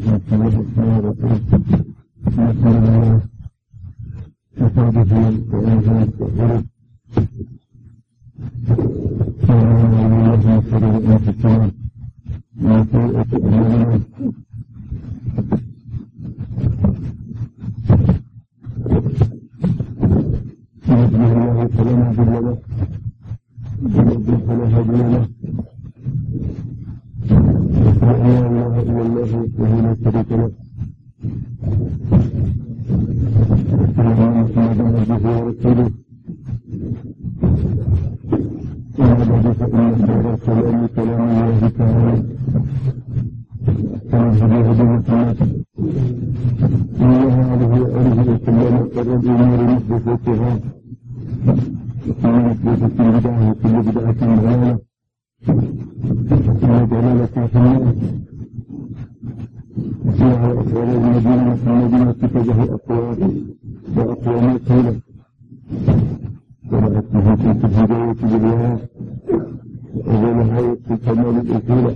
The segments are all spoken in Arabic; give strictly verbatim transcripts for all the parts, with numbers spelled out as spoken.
بسم الله الرحمن الرحيم. نسأل الله بفضله وإنزال الغرب ونعوذ بالله من شرور أنفسنا ومن سيئات أعمالنا. من يهده الله فلا مضل له ومن يضلل فلا هادي له. لا إله إلا الله وحده لا شريك له. أشهد أن محمدا عبده ورسوله. أما بعد فإن خير الكلام كلام الله تعالى وأحسن الهدي هدي محمد صلى الله عليه وآله وسلم. وشر الأمور محدثاتها وكل محدثة بدعة وكل بدعة ضلالة وكل ضلالة في النار. وفيها أسرار المدينة محمد وكتبه أقوال وأقوام طويلة ورأته في الهداية بالوهاب وأولها في كمال الأصولة.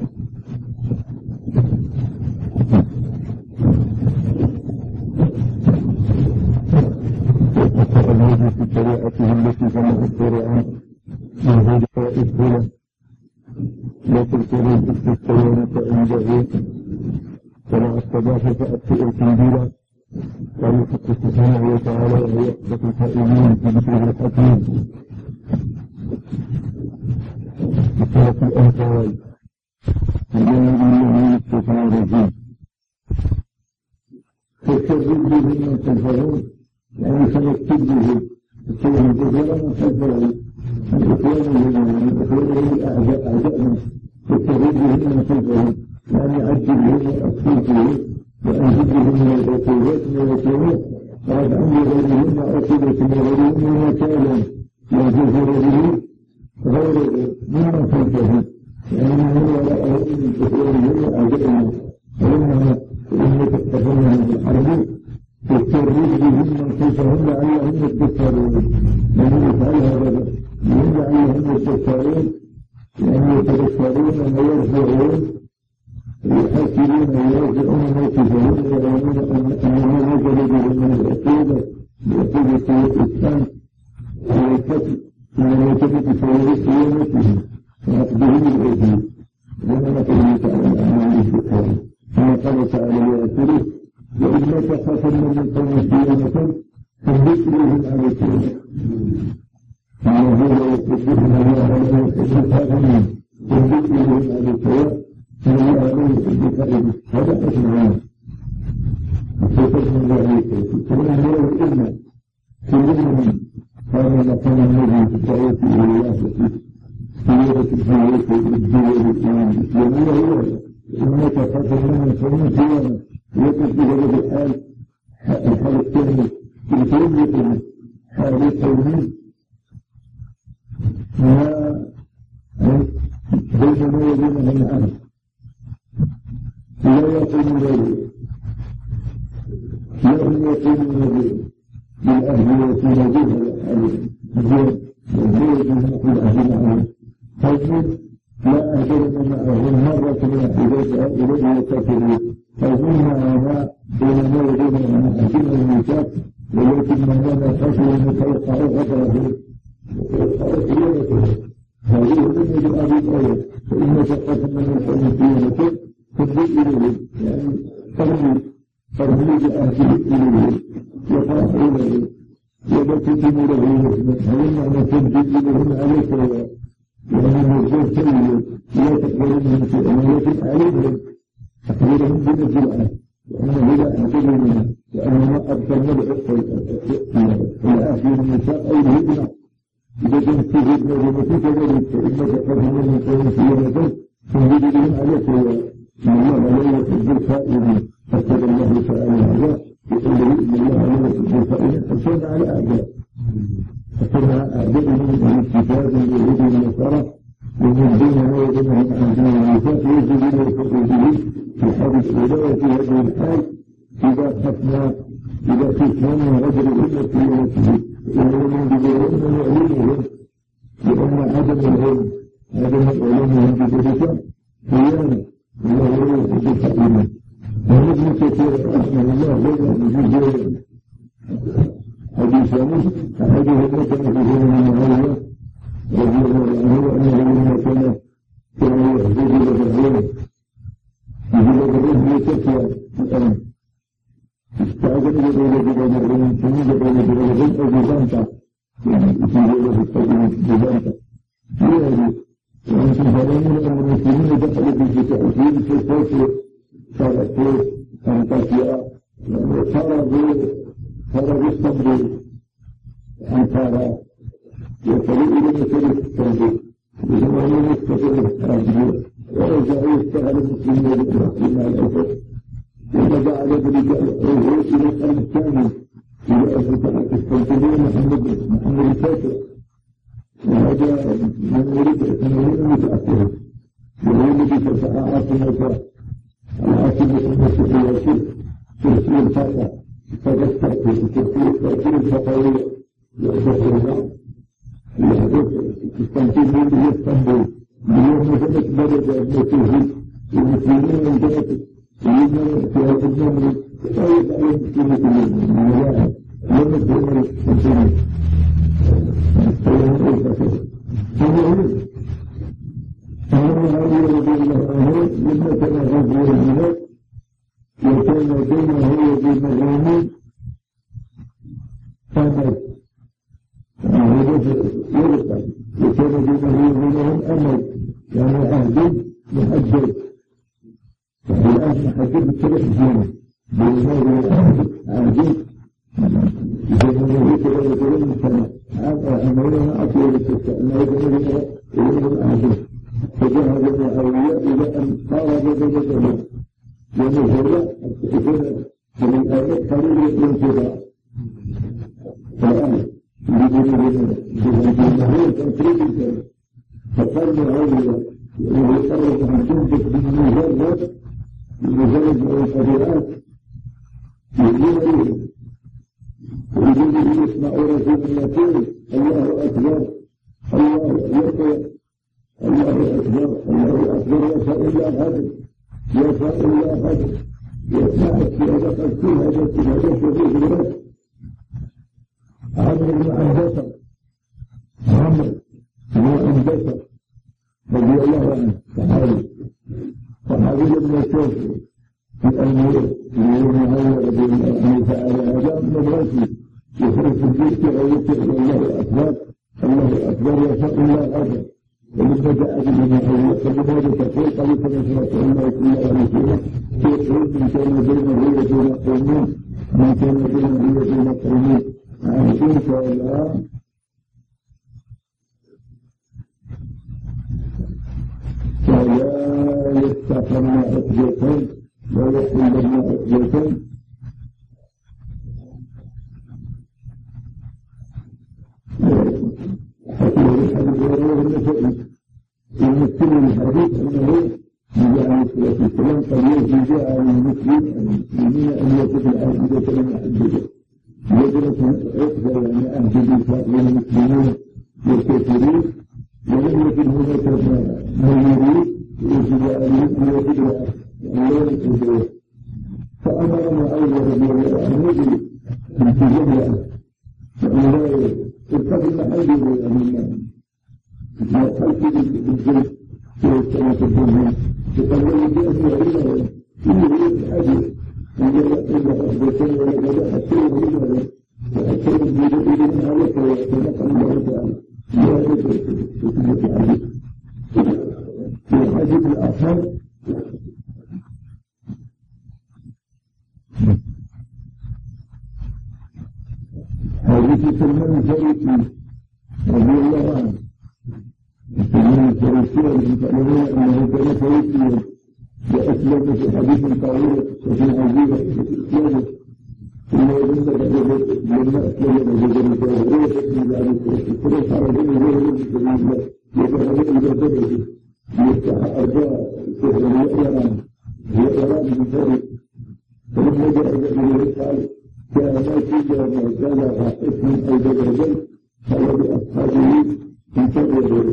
وأخرجه في شريعته التي سمح الشريعة من هداية الأصولة. لا تذكروا الاستثناء فإنه فلا استضاف فأبطئ التنبيل. قال الحق سبحانه وتعالى وهو أصدق القائلين في ذكره الحكيم في سورة الأنفال. الذين من الشيطان الرجيم فاستجب به من خلفهم يعني سنكتب به السورة الجزيرة من خلفهم من إخوانه من إخوانه الأعداء أعداءنا. فاستجب به من خلفهم يعني عجبهم وأصفيهم وأنجبهم من العقوبات من العقوبات وقد عمل غيرهم عقوبة من غيرهم وكالا يجزر به غير مما خلفهم لأنه هو رأى من إخوانهم وأعدائهم فإنها إن تتفهم من الحرب تسترد بهم من خلفهم لعلهم يتذكرون. من يفعل هذا لعلهم يتذكرون لأن يتذكرون ويرجعون يحاسبون ويرجعون موقفهم ويعلمون أنه نزل بهم من العقوبة بعقوبة الإسلام والقتل من يتبع سيرة قيامتهم وعقدهم العزيز. لما نقول تعالى الأعمال الذكر كما قال تعالى لرسوله وإذا تخافن من قوم خيانة فذكرهم عليكم إنه لا يستطيعون الله ولا يستطيعون فذكرهم عليكم فهو أعلم بالفائدة. هذا أسمعنا وفتحنا عليك فمن هو الإلمة كلهم هذا مقام النبي في الدعوة إلى الله في سيرة الحياة والدول والإيمان الإسلامية هو إنك خاطر من قوم خيانة يقف بهذا الحال الحال الثاني يتوجه حال قومي بيننا وبينهم العهد لا يقوم ذلك لا يقوم ذلك بالأهل وكما بها الزوج والزوج يقول أهل معهم فالزوج لا أهدر معهم مرة من أحداث إليه وكافرين فالزوج معنا بيننا وبينهم أهل الميثاق ولكن من خشوا أن يتوقعوا غدره ويتوقعوا خيانته. هذه من يجب أن يتغير فإن شقة من الحلم خيانته تبدأ إليه يعني ترميز ترميز أهله إليه يطرح إليه وبكتم له هل معنى تبدأ إليهم عليك يعني مرجوع سيئ لا تقبلون في أمانة عليهم تقبلهم بنزلعة لأنه لا أعتبر منها لأنه أبطلنا الآخر النساء أو الهدنة إذا كنت تجد نظمتي كذلك فإنك قدم من قوم خيانة تنجد بهم عليك إن الله لا يحب الخائنين. فقد الله تعالى هذا يقول إن الله لا يحب الخائنين حسنا على أعداء حسنا على أعدائهم من الكتاب واليهود والنصارى ومن بيننا وبينهم عن دين الميثاق يجب الحكم به في حادث الأولى وفي هذه الحال إذا خفنا إذا خفنا من غدر الأمة في نفسه ومن بذلهم ويعلمهم لأن عدم العلم عدم علمهم بذلك خيانة الله لا يحب الخائنين. ابن كثير رحمه الله لنا بجزء حديثا أحده مثل حديث من معاوية رضي الله عنه أنه لما كان كان يحدث بالعلم يجب بالعلم يتكفى الأمر استعجل بين بالعلم ثم بين بالعلم أو بزنطة يعني يجب بالتقديم بزنطة يعني وأنتم فلانين أن المسلمين دخلوا بالتأثير في الصوت صارت أنطاكيا يعني فرضوا فرضوا الصبر أنكارا يصلوا إلى مثل التنبيه بزمانين يستطيعوا التنبيه ورجعوا يشتغل المسلمين بالتنبيه مع الأسف وبدأ على الرجال الرجوع إلى القرن الثاني إلى أن تعرف القسطنطينية محمد محمد الفاتح وهذا من يريد ثمانين متأثر يريد بفتح عاصمة العاصمة المسيحية تركيا الفاتح تذكرت تركيا تركيا الفتاوية يعتبرها يحدث القسطنطينية هي اسطنبول اليوم مثلت بلد المسيحي المسلمين انتهت يريدون في هذا الزمن تطيب على المسلمين كلهم من الواحد لم يكن المسلمين فالمهم أن علي رضي الله عنه لما كان غزو الجهاد وكان بينه وبين الرومين قامت ورقة وكان بينه وبينهم أمل يعني عهد محدد الآن محدد بثلاث سنين بينه وبين عهد بينه وبين سنة عملنا أطول الستة أنه يجب إليه الأعجب فجهز معاوية إلى أن قارب بلده ونزل السكنة من الآيات قليل الانتظار فالآن يريدون بالمهور تنفيذ الكلام فقال معاوية وهو قرب عن تنفذ بالمجرد بمجرد من القدرات يجب إليه ويجب أن يسمعوا رسول يقول الله أكبر الله يكبر الله أكبر الله أكبر يسأل الله هدف يسأل الله هدف يسمع السيادة قد فيها هدف هدف وفيه الرد عمر بن أنبسر عمر بن أنبسر رضي الله عنه صحابي صحابي لم يشوف في الأمير يقول معاوية رضي الله عنه تعالى هذا من الرسل يخرج البيت ويتبع الله أكبر الله أكبر يسأل الله هدف ولما جاء به معاوية فلماذا تقول قال فنسمع الله صلى الله عليه وسلم يقول من كان بينه وبين قومين من كان بينه وبين قومين عايشين كالله فلا يستقرن عقدة ولا يحلن عقدة حكيه الحديث ورواه النسائي يمثل الحديث أنه النبي عليه الصلاة والسلام قد يجزع عن المسلم المسلمين أن يكون العاقدة المحددة يدرك عقدة يعني أهدد للمسلمين والكافرين ولم يكن هناك من يريد يجزع عليهم ويجزع عليهم فأمر معاوية رضي الله عنه بالتجمع فأنه ارتقي المحل يعني ما خلق بالجلد في السنة الدنيا تقرر الجلد وعلمه يريد الحديث أن يقول أخبرتين ولا بدأ أكثر منه وأكثر الجلد من عليك ويتنقى الله تعالى لا يدرك في سنة الحديث في الحديث الآخر حديث سلمان الفارسي رضي الله عنه سلمان الفارسي الذي تعلمون أنه كان فارسيا وأسلم في حديث طويل وفي عزيزة في الإسلام ثم يظن لما أسلم بجزر الفارسية فإن عليه الصلاة والسلام عرضين غير المسلمين يتغلق إلى بدره ليفتح أرجاء الكفر يأيران يأيران من فارس فلما جاء إلى قال كان كذا ما زال اسم أو بدل قال بأصحابه انتظروا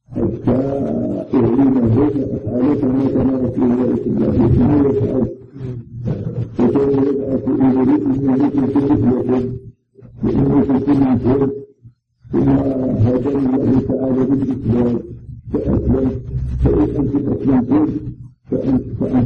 حتى أهلنا بيت أفعالك ما كان رسول الله صلى الله عليه وسلم يفعل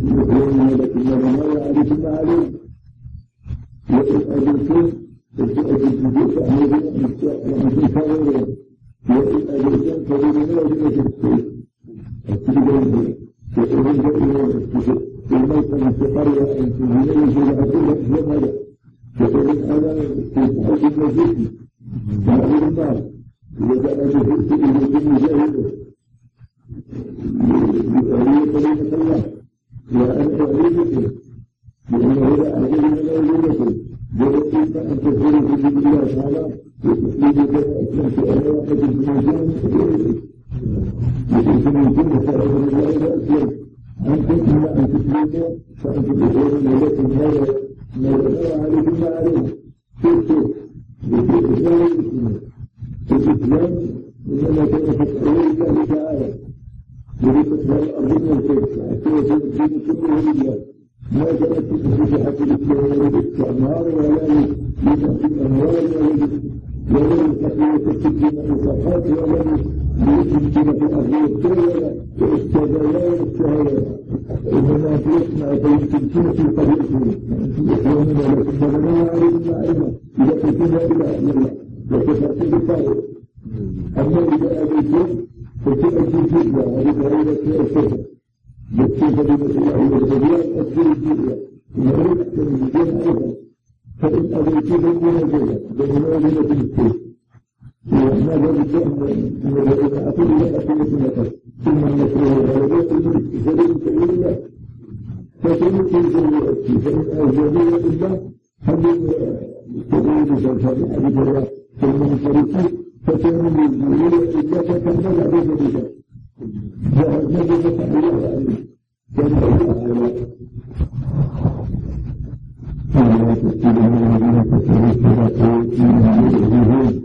يقولون لكن ما يعرف ما عليه وإن أجلكم فسأجد بجيء أهلهم ومن كانوا وإن أجلكم فبيننا وجنة السيد السيدين يقولون بإنه الموت المستقر وأن تنهي يجب أقول لهم هذا يقولون أنا في حج المسجد وأقول الناس إذا كان جهدت إلى كل جاهد لأولي كلمة الله وأنا أعيدكم لأنه لا أعجب من أوليكم جربت أن تفعلوا في دين الله تعالى وتسليم كما أسلمت أنا واحد من الجنة لكن من كل فعل من الله أسلم أنتم إما أن تسلموا فأنتم تقولون لكم هذا ما يدعو عليكم ما عليكم شفتوا بكيف إسلام المسلمين الإسلام إنما كان تسألون الله تعالى يريد إسلام الأرض والكيف حتى يكون الدين كله لله ما كانت تفتح الإسلام ولا الاستعمار ولا لتأتي الأموال ولا لتقوية السجن والصفات ولا لتمكن في الأرض والكيف والاستغلال والشهوات إنما يسمع فيمكن في طريقهم يقولون لكم بغنا عليهم معلمة إذا كنتم لا إله إلا الله وكفرتم بالطاغوت أما إذا أبيتم فتؤدي الجزية هذه غير الكفر بالكيف بمثل الله والغديان أدخل الجزية إن أردت من الجزية أيضا فإن أبيتم من الجزية بغنا لكم الكيف وماذا بالجهل من الذين أتوا إلى أسئلة لكم ثم نسره غلبات الملك سبيل سبيل الله فسبيل سبيل فإن أجابوا الله هل تقول بسرطان حديث الله ثم نسرته فكانوا بالجميلة إلا فكان لا بد بها جاء النبي فتح الله عليه كان الله فلا تستطيعون أن تسروا الصلاة من الجهود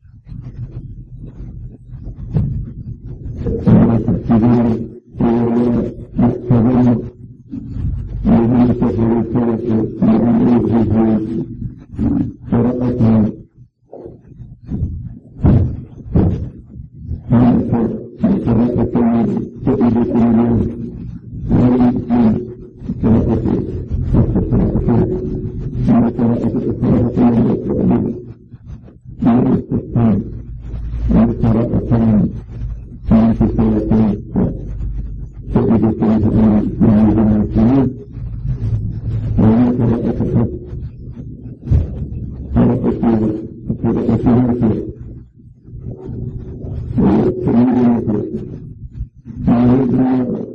ولا تحسبون ولا تحسبون ولا تحسبون ولا تحسبون قراءتها قراءة تؤدي اليوم ولا يمكن قراءة ما قراءة القراءة ولا الاستفهام والقراءتان كانت الصلاتين تؤدي الصلاة مع الجماعة ولا قراءة الحق قراءة قراءة والتمييز وعلينا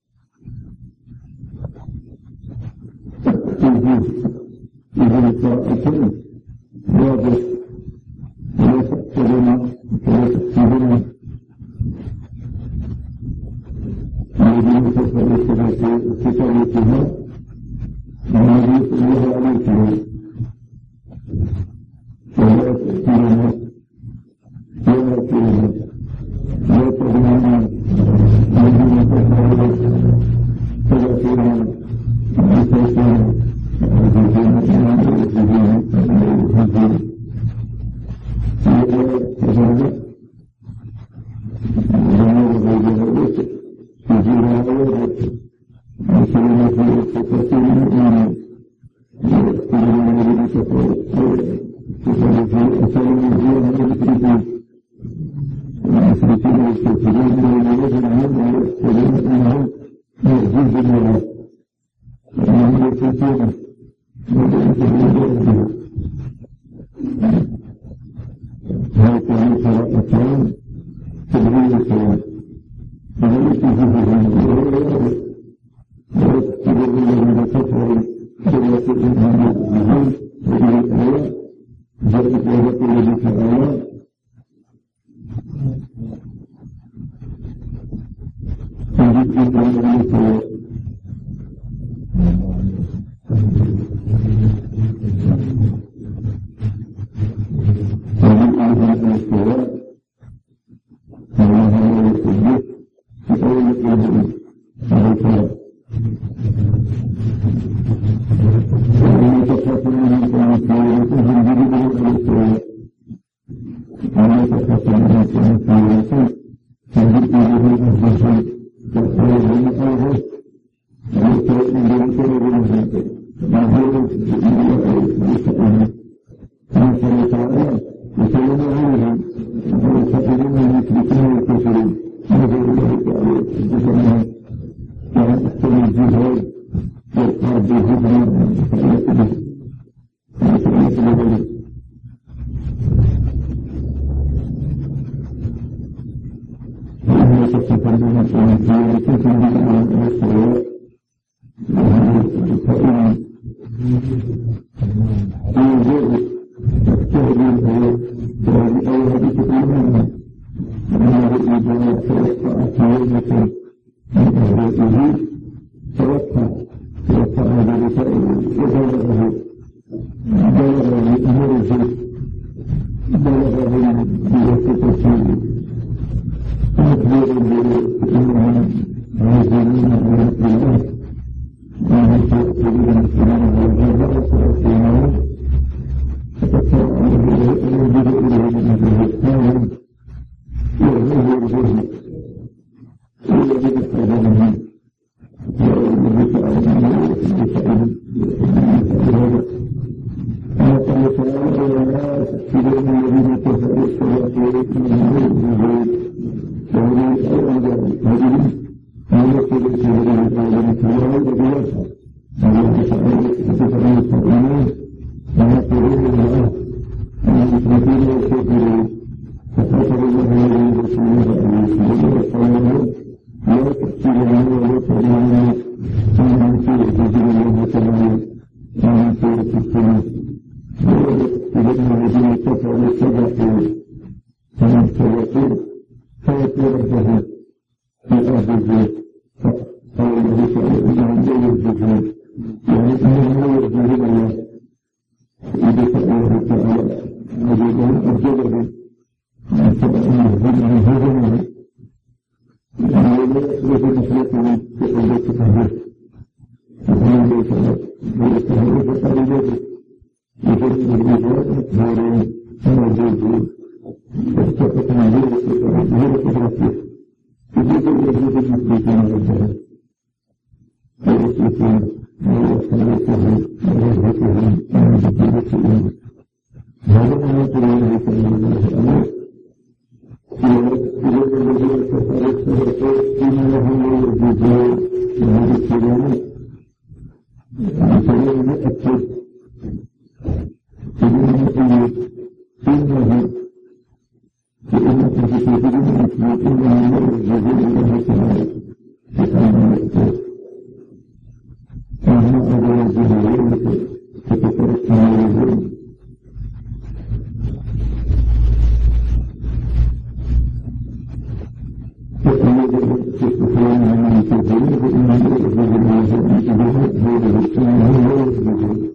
تنزيل إذا القراءتين واضح ولا تحسبون ولا تحسبون الذين تفعلوا في طريقها وهذه الله عليكم ولا تأتينا ولا تأتينا لا تظنون الذين تفعلوا ثلاثين بسيطين وعزيزين وعزيزين وعزيزين ولا تظنون وجينا ويرد وسلم في التفاصيل المؤمنين ويستلم الذين كفروا وسلم في أسلم الزيان والمشركين والمشركين والكافرين الذين يجمعون ويحسبون أنهم يعجز الله وأنهم يكفرون ويعتبرون ربهم هكذا قراءتان تبرير الكلام فليس فيهم غير ويكتب الذين كفروا سورة الإنسان وإلى الآية جاءت آية الله تعالى تجد إبراهيم عليه السلام بالهدى فإنك به وإنك تتكلم في الدين تتكلم عن الأسرار فإن يوجد التهديد وهذه أولاد تتكلم أنه إذا توقع كلمة من أهله توقع توقع ذلك وبلغه بلغ بأمره بلغه بواسطته أخبر بأنهم عازمين على الله وهم تأكلون السلام والجزاء والسلام فتكفر عنه ويجب إليه من الإسلام وهو الجهد ويجب السلام ويجب السلام وقال تعالى ولا تحسبون الذين كفروا الصلاة من وهو أيضا هذه المسألة التي هذه الآية التي وهي تسأل تسأل الصائمين ويقولون الله أن يثبتون ويكفرون فقاتل الله الذين رسوله عليه وسلم لا تحسبون ولا تظلمون أن سورة الله تعالى ومن سورة السماء ولا تحسبون الذين كفروا صدقوا فمن صدقوا فيأتي ربه في أرضه فقال الله تعالى إنهم لا يرجعون يعني إنهم لا يرجعون الله إذا سأله تعالى عجبهم أرجلهم فإنه هم هزمه يعني لا يخلف مخلقه في قلبة فهده وقال الله تعالى ويستهل فقال يجب يجب الرجال مكبارين ومجيزين فاستقط من غير قدرته يجب الوجود المسلمين والجهل ويسلكون ويصليتهم ويهدتهم ويجددتهم هذا ما يقول الله صلى الله عليه وسلم يجب الذين كفروا الصدقات فيما لهم يرجدون وهذا الكلام الكلام يؤكد إنه إنه لأنك تتبين أسماء إنهم لا يرجعون الله تعالى فكان يأتي فهم أبو الجهلين فتترك ما يرجعون فأنا تستطيعون من الكثيرين فإنهم لا يرجعون الله تعالى هذا الإسلام لا يرجعون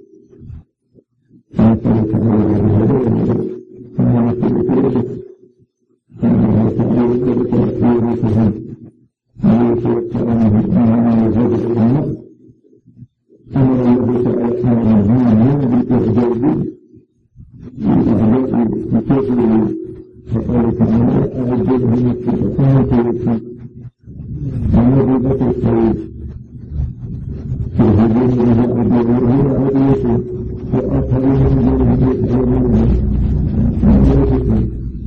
فأنت تعالى هذا فأنا تتبين فأنه تعالى بتأثيرهم ويتوقعونه أنه يزاد الأمر أمر الله تعالى أنهم بالإعجاب بالإعجاب بكثره فقال تعالى أعجبهم السلطان تلك ومضبط الخير فهدين لها أبوه عديته وآخرين من يسألونه ويسألونه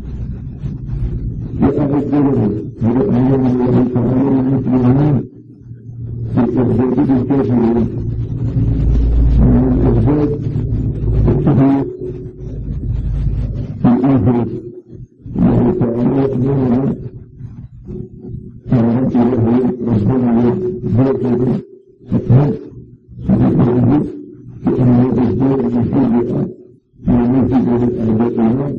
وأعجبهم ولأنهم الله تعالى المسلمين بالإعجاب بالكافرين ومن الإعجاب التحيط في الآخرة الله تعالى يأمرنا فعلت له ربنا يبارك فتحت فبالإعجاب بأنه إجبار المسيحة ومسيح للأعداء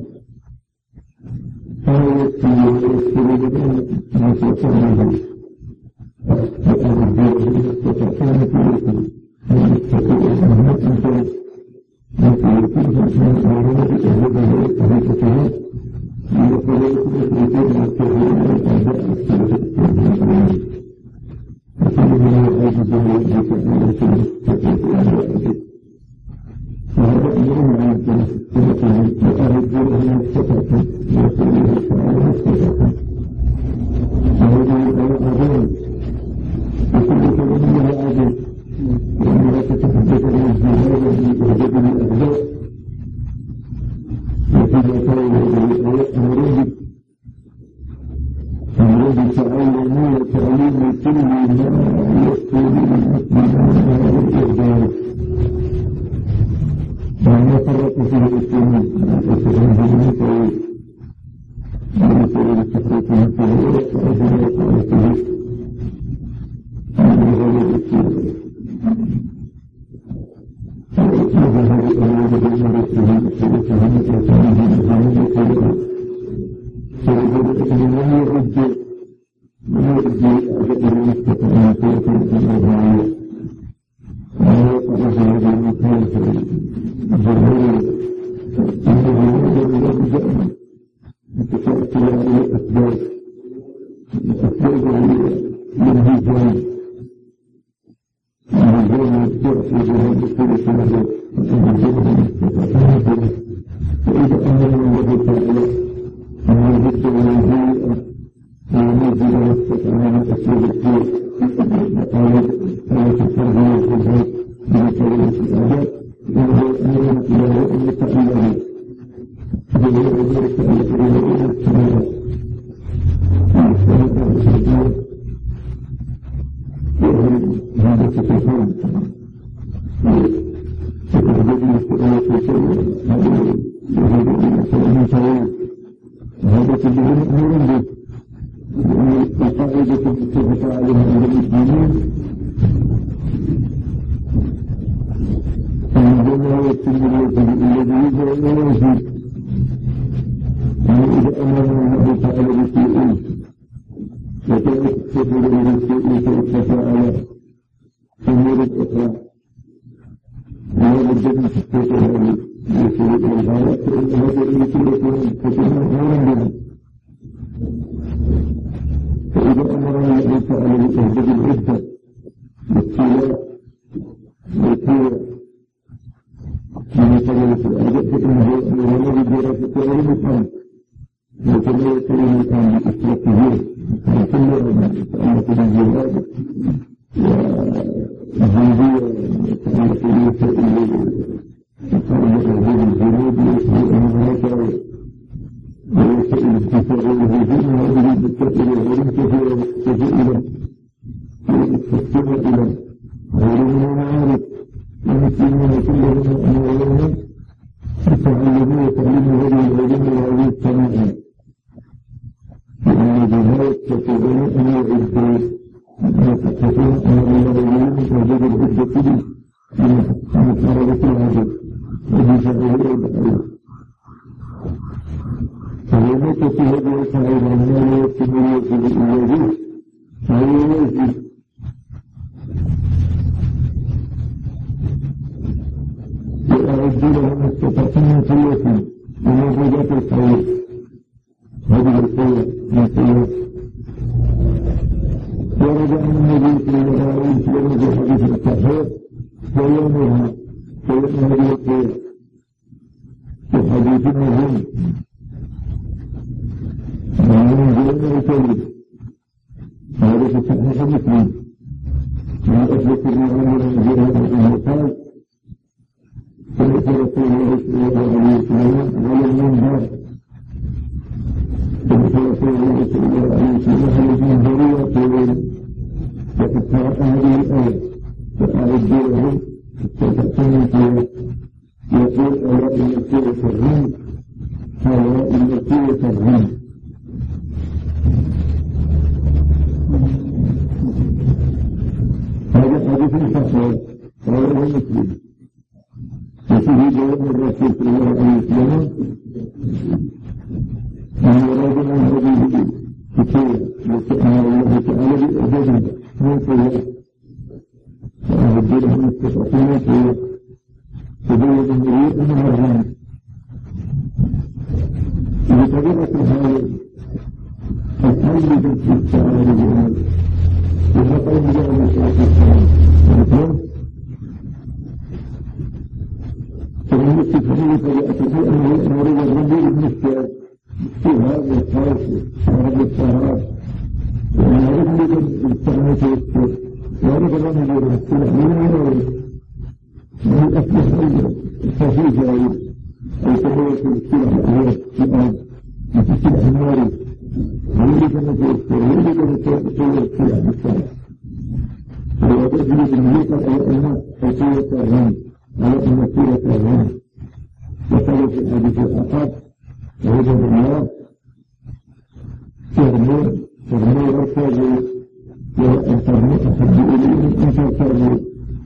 فهو يكفي ويكفي لديه ما تفعله فأنا الجيل يستطيعون فيه ويستطيع أن يكفي لكن يكون في أولاد أهله أهلته ويقول يكون يكون الكثير من الأعداء السلطة وكل من الأجل يجب أن يكون وهذا أمر عن سنته وأرجوه مستقبل ويقوله تعالى مستقبل وهذه الآية عظيمة وكل كلمة لها عظيم لأنها تتحدث عن الجهاد بإعجاب الأعداء وفيما قال هذه الآية أمرين أمرين بتعلم وتعليم كل ما يكتب المسلمين على الإعجاب فيه الإسلامي الإسلامي هو طويل ولكن التفريق من التغيير وأجل يقال فيه من غير الإسلام وظهر الأولاد بالمرة السلام السلام وتعالى الزمان الكبير فلذلك من لم يعد من يعد أجل المستقى من سورة الأربعين وما يقع هذا المكان في الظهور أنه يجب أن يجب تتأتي عليه الأسباب الأسباب للهجان الهجان تأتي بهذا كل سنة فإذا أمر الله تعالى أن يجب أن يجيء وينزل واستطعنا أسباب الخير قالت آية التربية والجهاد من كلمة الأعداء إنه أمر الله أن يتعلم جميع ذلك التي إلى السماء والسماء والسماء وهم هذا تتفهم فتحدث الاستقامة في شيء هذا يجب أن يكون من طويل وهذا كله أمر به لأن القاعدة المتفق عليها عند المسلمين أن الجنة يتم الوجه الذي يجب أن يوجد إذا أمر الله تعالى بشيء وكانت تفعل بالشيء فيتفاعل في أمور أخرى وهذا الجنة تستطيع بشيء الغاية فإن هذا التي يكون تكون أمورا بها فإذا أمر الله تعالى بإهداد العدة بالسلاح والسيرة من طريقة الأداء فإنه أمر بدراسة علم الأمر وكما يكون الآن باستراتيجية كل يتعلق بالجهاد والجندية يتعلق بالوسائل يتعلق بالجنود والمناطق ووسائل الدفاع والهجوم وهذه بالتأثير العلم كثيرة تستمع إلى غير من المعارف المسلمين كلهم أمرهم يتعلمون وتعليم هذه العلوم وهذه الصناعات لأن بذلك تتبين أن يعد تكون أن العلوم وجد العدة كله من طلبة العدد وجزاء العدد فلمت في هذه القاعدة أن لا يتم الوجه الإلهي فهو واجب وأعد لهم استطاعتهم كلهم بموجودات الخير هذه القوة من قوة ورد عن النبي صلى الله عليه وسلم في حديث الصحيح ويومها ويوم هذه القوة في حديث مهم ومن جلنا يتولد هذا في صحيح مسلم من أثبت المعامل من جهة أنه قال سمعت رسول الله صلى الله عليه وسلم على المنبر سمعت رسول الله صلى الله عليه وسلم على المنبر يقول وقد قرأ هذه الآية فأعد له استطعتم فيها يقول أولا إن القوة الرم أولا إن القوة الرم هذا حديث صحيح رواه مسلم وفيه جواب الرسول صلى الله عليه وسلم أن يراد عن هذه الكتير وسأل الله تعالى بإعجازها من قوة وأعد لهم استطاعتهم قوة تبين المريء أنها الرمز بطبيعة هذا الحل بالاستعارة بالعمل وفقه بجعل الشيء السلام فمن التفهيم فليأتي أنه أمر الرجل المشتاق في هذا الخاص وهذا السهرات وأن رجل السلامة والسر وهذا الرجل السلام من المرض من الأسلحة الخفيفة أو تبوة السلح هي السلام مثل السلح الناري ويريد أن يتوفر ويريد أن يتوفر السلح بالسلح فهو تجري بالمليكة على أن قوة الرمز على أن قوة الرمز العقاب ووجد الله ترمي ترمي ركبه وأن ترمي أحب إليه أن تركبه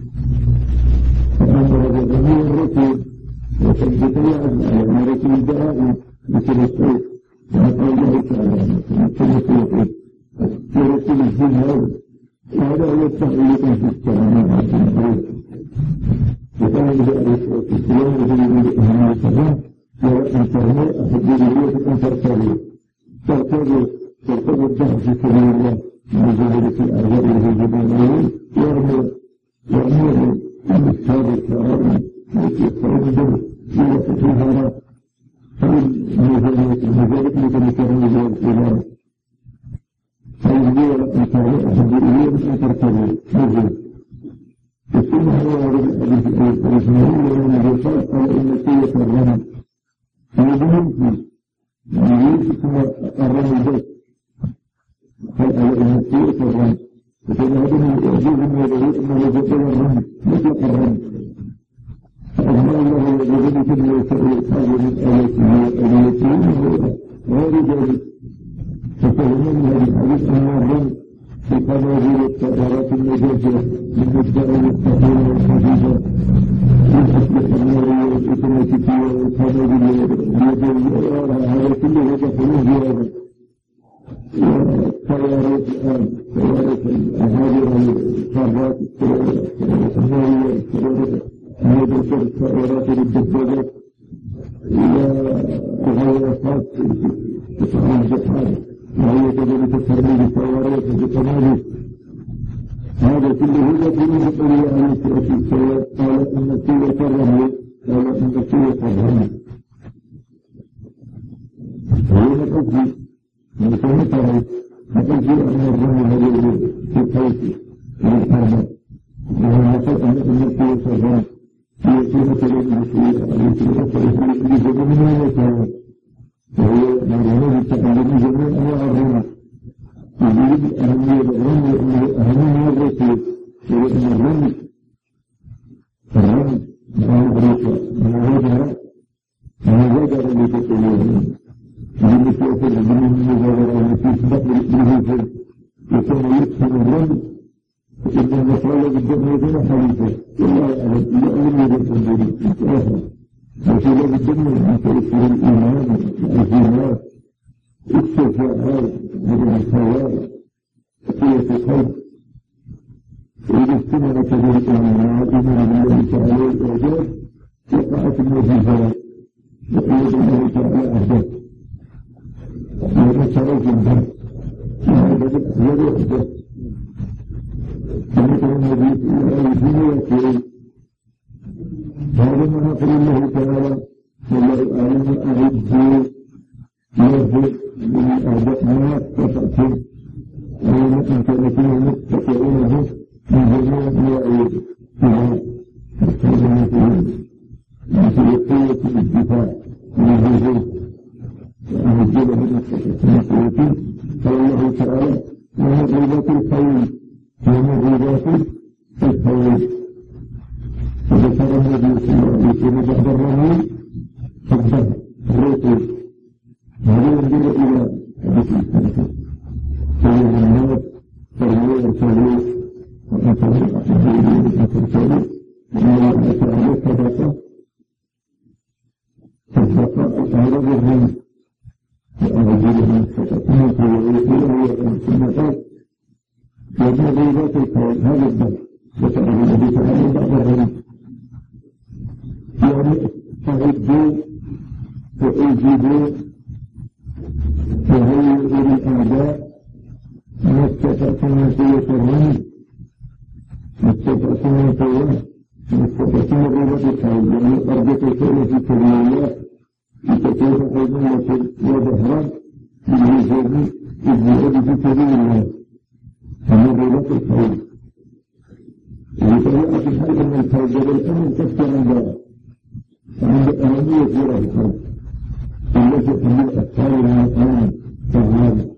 فأمر بجميع الركب وثبت العزم على أمرة الجرائم مثل الصوت وقال الله تعالى مثل الصوت ورسل الجهاد هذا هو التعليق في التعليم عبد الحريق وقال الله عليه الصلاة والسلام وجل أهل الصلاة وأن ترمي أحب إليه أن تركبه تركبه تركبه الدهر في سبيل الله مجاهدة الأعداء والجبانين يرمي يرمي بالصبر الكرام والصبر والإظهار فالمجاهدة مثل كرام والإظهار فالمجاهدة الكرام أحب إليه أن تركبه مجاهد السنة هو الإسماعيل ومن الرسال قال إن سيئة الرمي فيجب يجب ثم الرمي البيت قال إن سيئة الرمي فكان هذا يعجب من يدعو أنه يجب الرمي مطلق الرمي فأجمع الله يجب كل يسأل هذا من آياته وآياته وغير ذلك ففهمنا من هذا الحديث أن الرمي في قنابل الطائرات النجاجة من الدعوة الطهيرة والحديثة يصبح النار والإوتوماتيكية والقنابل اليدوية هذا كله يدخلون في هذا والطيارات الآن طيارات الأهالي القارات الطيارات النارية الطيارات مدرسة الطائرات للدبابات وغيرات قطاع الجحار وهي كذلك ترميم الطيارات بقنابل هذا كله يدخل في قوله عليه الصلاة والسلام قال إن سيئة الرمي قال إن سيئة الرمي وهو نقصي مثل ترى نقصي أن الرمي هذا في قوسي للحرب وهو نقص أن سيئة الرمي هي سيئة الرمي عليه الصلاة والسلام لجميع الوسائل وهو مرهون بتعليم جميع أنواع الرمي يجب أهمية الرمي أنه أهمية الرسول وأن الرمي الرمي مع الرسول من وجه من وجه لتقولون من يتوفر من المجاورة التي تبقى به يكون يدخل الرمي فإن المسألة بالدم يكون حديثا والله أعلم يعلم يدخل به مسألة بالدم أن تذكر الإيمان والإيمان الشفاعات من الخيال قية القلب وإذا استمع كذلك مع الإيمان بالله تعالى الإعجاب وقعت المعجزات وقية الله تعالى أهداف ونشر الجنة وهذا بالأحيان أهداف فمثل النبي صلى الله عليه وسلم يقول هذا ما نقول الله تعالى والله أعلم أعدوا يهدد من الأعداء ما استطعتم وإن أن تكونوا مستطيعونه من جميع أنواع الجهاد والتنظيم مثل قوة الدفاع من الجهود وأن الجهود من المسؤولين قال الله تعالى ومغربات الخيل ومغربات الخيل فذكر النبي صلى الله عليه وسلم بعد الرمي حبه الرسل هذا ينظر إلى حديث السنة سيد الناس ترمي الرسول وأن ترمي أحد إليه الرسول وأن يأتي عليه صدقة صدقة هذا بالرمي وأعجل من صدقة ويقول هي السنة ومغربات الخيل هذا الدم وتعالى النبي تعالى بعد الرمي يعني تعدوا وأجيبوا وهيئوا للأعداء ما استطعتم قوة الرمي ما استطعتم قوة ما استطعتم غيرة الخيل يعني أرضك الخيل في سبيل الله لتكون حيثمة وظهرا بالهجوم الجهاد في سبيل الله هذا غيرة الخيل لطريقة الحيث من الخيل جبل أمن تكتر عندها عند أهمية غيرة الخيل التي تحمل أفكار المقام كالغالب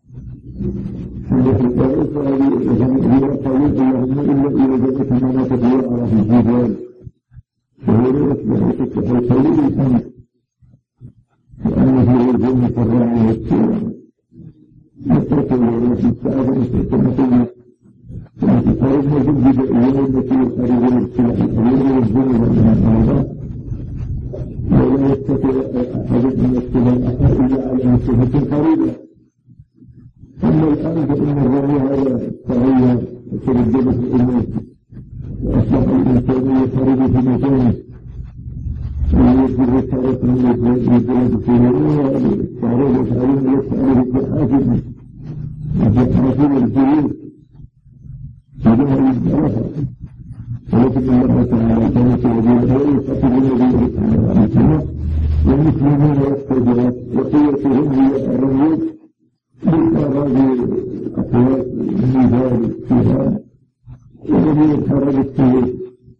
التي تعرف هذه قوله اللهم إلا إذا جاءت ما تدور على الجبال وهو لا يصبح يصبح الخيل بالحمد لأن في الجنة الرعي والسلام يتركوا لرأس السعادة يتركوا فإن تقاربنا بالبدائية التي يقاربون السلاح الأمير والجنة من الله ولا يستطيع أحد أن يكتب الأخر إلا على مسافة قريبة. أما الآن فإن الرعي هذا تغير وتردد في الأمور وأصبح الإنسان يخرج في مكانه ويجب التعرف من البلاد السورية والتعرف يفعلون يسأل الجحافل الجحافل الجيوب هذا الجرافة ولكن الله تعالى كان سيدين أولي يستطيع النبي صلى الله عليه وسلم والمسلمين والتجارات وقيتهم هي الرميز بالخراج أقوات الميزان السهام والذي يتخرج السهام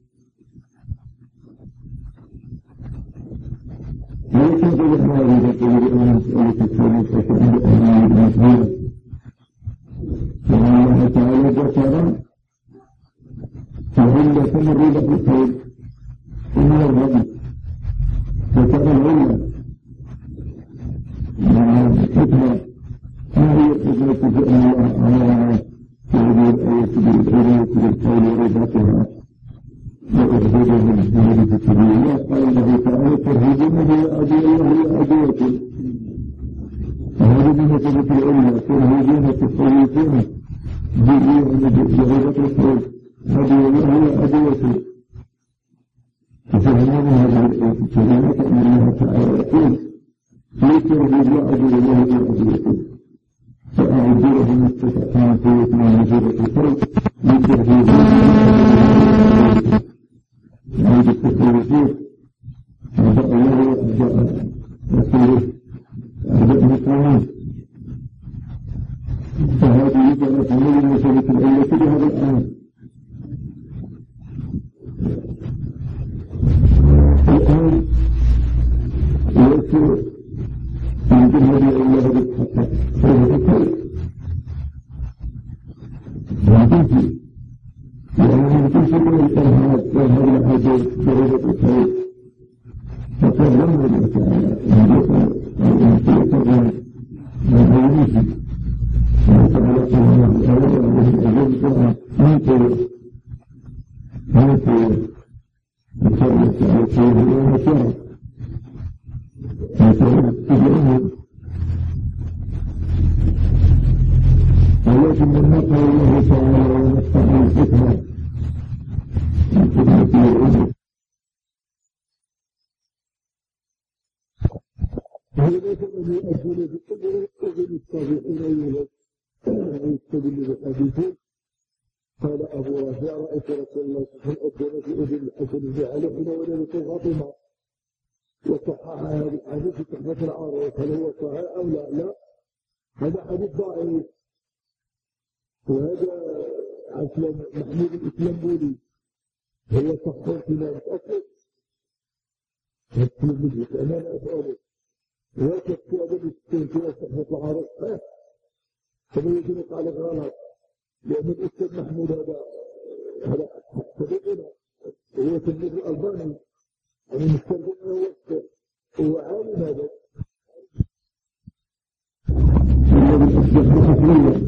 ولكن تجد هذه تقول أن مسألة السهام فكأن أهلية المسهولة وأن الله تعالى ذكر فعلة الربا في الخير إن الربا ذكر العلة مع الحكمة ما هي الحكمة في أن الله أمرنا في هذه الآية بالعلة بالخير ورباتها وإخباره بالجهل في سبيل الله قال الله تعالى ترهبون بأدوية وهي أدوية وهذه من مثلة العلة ترهبون تخوفون بغيرة الخير هذه هي أدوية ففهمون هذه الكلمات أن الله تعالى يقول لترهب أدوية وهي أدوية فأعد لهم استطاعتهم قوة من مجرة الخير لترهب هذه التخوفات أعداء الله وأعداء رسوله أعداء المسلمين فهذه كانت من مسألة العلة بهذا الآن. الآن يأتي من جهة الله بالحق فهو الخير وعندي لأنه تنسب الإرهاب وهذا الحاجات بغيرة الخير فقال الله تعالى أن يقول الإنسان من غيره وتعالى الله الأول ومن أجلتها منكر منكر وصلت على سيدنا ومكرة وصلت تجعله ولكن من نقل الله تعالى ونفتح الحكمة الحكمة في العلم هذا الذي يؤجل بقدر الأذن الصالحين يستدل بحديثه قال أبو رافع رأيت رسول الله صلى الله عليه وسلم أذن في أذن الحسن بن علي حين ولدته فاطمة وصحح هذا الحديث في تحفة العارض هل هو صحيح أو لا؟ لا هذا حديث ضعيف وهذا أسلم محمود الإسلامبولي هو صحيح فيما متأكد يكتب مثلك أمانة أسأله وكتب هذا السنة في تحفة العارض فما يجنق على غلط لأن الأستاذ محمود هذا هذا صديقنا وهو تلميذ الألباني يعني مستخدم هو هو عالم هذا الذي أصبح بحفلية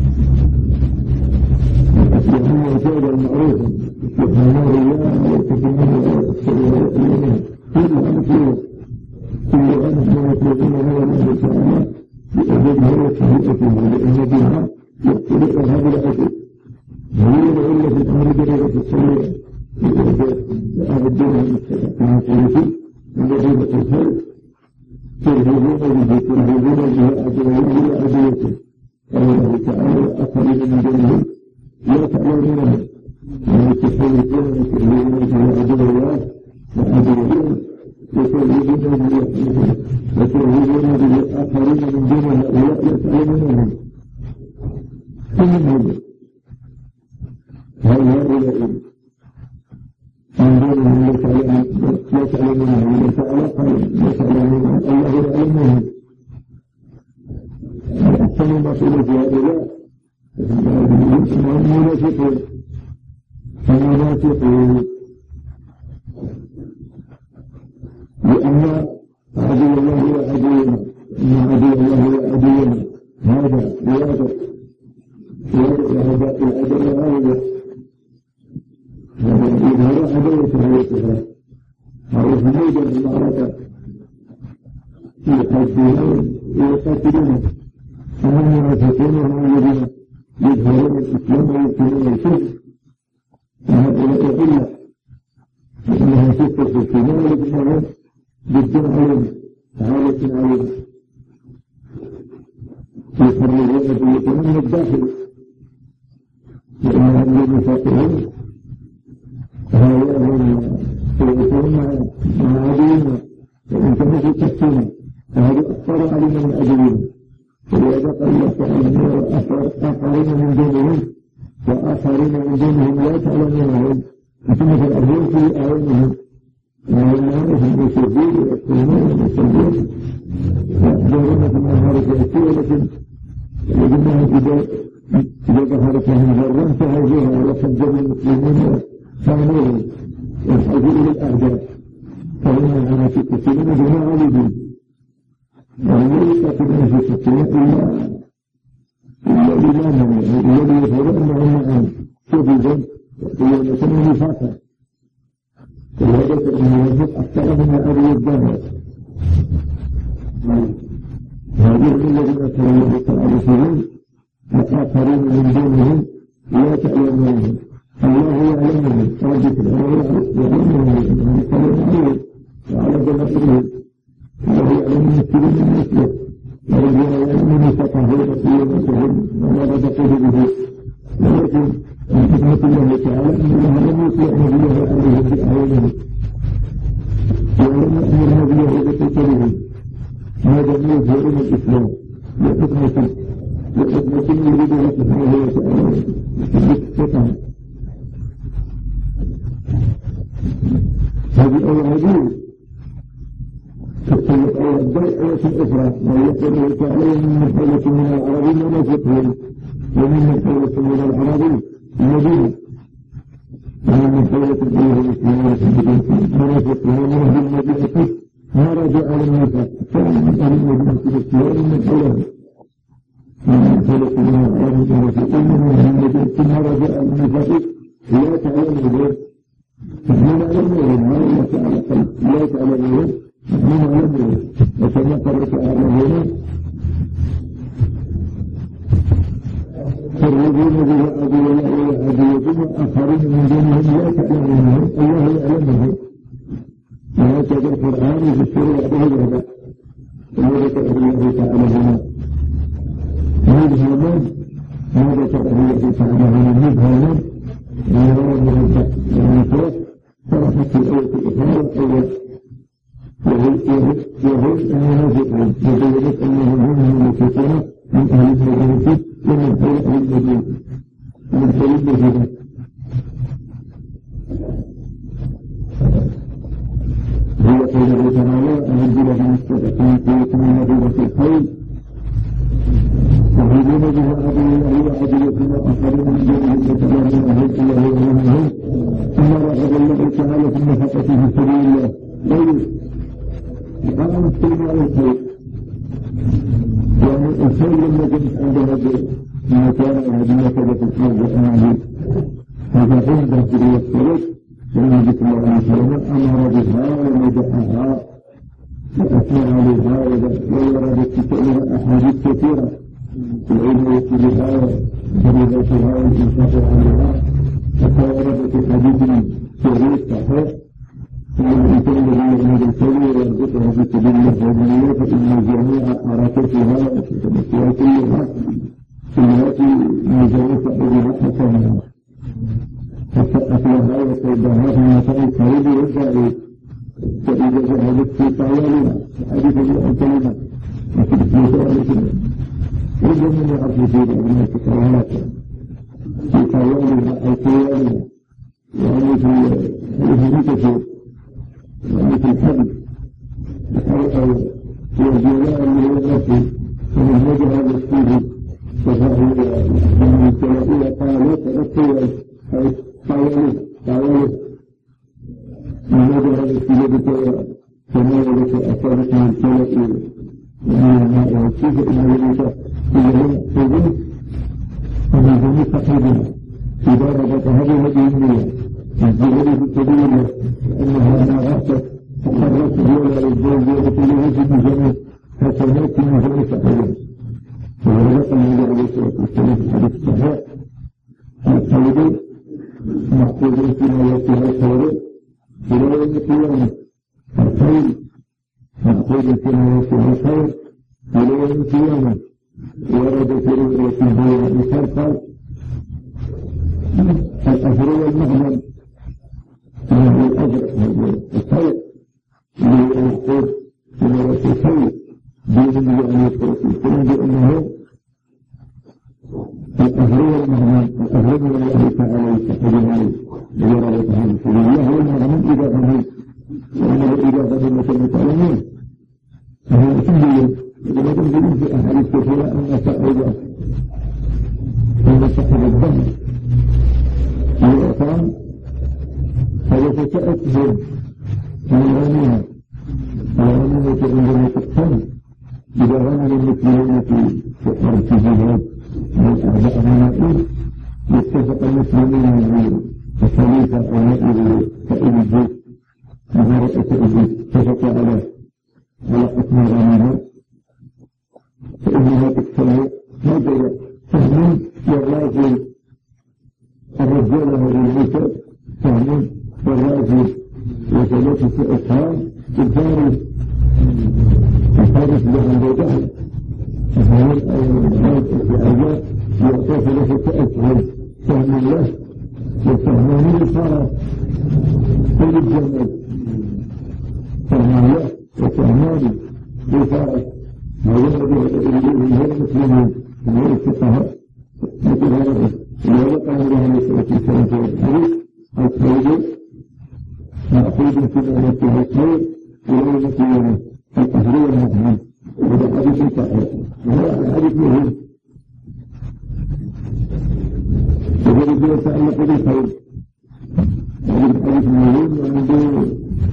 الأسلحية زاد المعروفة استحمال الله وتفهمه السبيل الإيمان كلها مطلوب كلها نحن مطلوبين هو الله تعالى بأجلها وصحيئته لأن بها يقتل هذا العدد وهي العلة في الأمر درجة السيئة لأعدنا المستقيم الثلاثي الذين الخير ترهبون به ترهبون به أدوية أدوية قال الله تعالى أخرج من دونه لا تعلمونه ويتخيطون وترهبون به أدوية وأدوية وترهبون به وترهبون به آخرين من دون هؤلاء لا تعلمونهم ثم هذا هل هؤلاء من دونهم لا تعلمونهم لا تعلمونهم قال لا تعلمونهم الله يعلمهم أحسن ما قيل في هؤلاء المنافقون المنافقون لأن عدو الله وعدو في المعركة يقاتلون ويقاتلون وهم ينافقون وهم الذين يظهرون الإسلام ويبطلون الكفر وهؤلاء إلا لأنهم شفوا في الكلام ولكنهم ضد علم عالة علم يخرجون بيوتهم من الداخل لأنهم لم يفقهون هؤلاء هم يكونون مع عدوهم وإن كانوا في كفهم فهذا أكثر علم من أجلهم ولهذا قال الله تعالى آخرين من دونهم وآخرين من دونهم لا تعلمونهم ثم في الأرض في أعينهم وهم هم يشركون ويقتلون ويسلمون ويحضرون في المظاهر السياسية لكن لكنهم إذا إذا ظهرت لهم ضرا فهزوها وصدوا المسلمين وصانوهم يحاجوا إلى الأعداء فهم على في كثير دون غالبين وهم يقاتلون في كثير إلا إلا إمامهم الذي يفعل أنهم معهم شديدا ويكون نفاقا ولهذا فإنه يجب أكثر من أبي الدهر هذه الذين كانوا يتعرفون وآخرين من دونهم لا تعلمونهم الله يعلمهم ربك الله يعلمهم أنهم كانوا عليهم وعلى ضمائرهم الله يعلم المسلمين من مثله وربنا يعلم نفاقه وقيمتهم وما رزقه به ولكن من حكمة الله تعالى أن الله لم يطلع نبيه عليهم بأعينهم ولم يأمر نبيه بقتلهم هذا من يظهرون الإسلام لحكمة لحكمة يريدها سبحانه وتعالى بالفتح هذه أول عديد تختلف أول الدائرة الأخرى ويقول تعالى من محولة من العربي ونفقهم ومن محولة من العربي المدينة ومن محولة إليه الإسلام ونفقهم ومن المدينة ما رجع على النفاق كان من أهل المدينة الإسلام من حوله من محولة من العربي ونفقهم ومن المدينة ما رجع على النفاق لا تعلم ذلك نحن نعلمهم الله تعالى قال لا تعلمهم نحن نعلمهم وكما قال تعالى هنا ترغبون بها أدوية وعدوية وآخرين من دونهم لا تعلمونهم الله يعلمهم وهكذا القرآن يفسر بعده هذا الذي ذكره الله تعالى هنا مبهما ما ذكره الله تعالى هنا مبهما من غير مرجع يعني فوق صرحت في الآية الأخرى وهي وهي المنافقون وبينت أنهم هم المنافقون من أهل المدينة ومن غير أهل المدينة من خير المدينة هي قوله تعالى أنزل بمستقيم في مدينة الخير يريدون بها عدو الله وعدوكم وآخرين من دونهم يتبعون أهل الله ومنهم ثم رغب الله تعالى في النفقة في سبيل الله غير الآن نتكلم على الخير يعني الخير لم يكن عند هذا المكان الذي نفذ في الأرض أمامه هذا عند في الصلاة والنبي صلى الله عليه وسلم أمر بها ومدحها وأثنى عليها ويرى باتكالها أحاديث كثيرة العلم يكتبها فريضتها والإنفاق عليها حتى ورد في حديث صحيح صحيح ثم الإنسان الذي يعمل الكون ويرزقها في سبيل الله فإن جميع حركتها وتمسيها كلها كلها في ميزان صاحبها حسنها حتى أكلها وصيدها في مكان الخارج والداعي فإذا ذهبت في طوالها حديث الكلمة وفي سؤالك ربما يعرف في بعض الكلمات في طوالها أو طوالها يعني في الهدي كثير يعني في الحدث أو في الجلاء اللي هو النفسي ومن وجه هذا السيد فهي من الثلاثية قالت الطوال أو طوالها طوالها من وجه هذا السيد كما يلك أصابت من الثلاثية ومن الماء والسيد إنه يلك إلى تظن ومن ذلك تقريبا إذا ربط هذه الدينية الجهود في سبيل الله أنها ما غفت فقررت ولا الزوج وبطلعه في مجمع حسنات من مجمع صحيح ورزق النبي عليه الصلاة والسلام في الحديث الصحيح الخير محفوظ في نواياها الخير إلى يوم القيامة الخير محفوظ في نواياها الخير إلى يوم القيامة ورد في رؤية بين الفرقة الأجر والمغنم وهو الأجر الخير اللي هو محفوظ في نواياها الخير بإذن الله عليه الصلاة والسلام بأنه الأجر والمغنم الأجر من الله تعالى يستحيل عليه ويرى تعالى الله هو المغنم إذا غنم وأنه إذا غنم كما تعلمون فهو كله إذا تنزلون في أحاديث كثيرة أن صاحب أن صاحب الدم والإعطان هذا فتأتهم من غنمها الغنيمة عندما تقسم إذا غنم المسلمين في حرب الجهاد من أعداء النائب يتفق المسلمين الخليفة أو نائب سائل الجيش مع رئيس الجيش اتفقوا على على قسم الغنيمة فإنها تقسم هذا سهم والراجل الرجال والنساء سهم والراجل وثلاثة أسهام الفارس الفارس له وجهه فهو الأعجاب يعطى ثلاثة أسهم سهم له وسهمان للفرس كل الجمال سهم له وسهمان للفرس وهو المسلمين من الفقهاء مثل هذا ويقع الله عليه الصلاة والسلام في الحديث الخير مأخوذ في معناته الخير إلى يوم القيامة الأجر والمغنم وهذا حديث صحيح وهذا حديث مهم وذلك يتعلق بالخير هذا الحديث مهم وعنده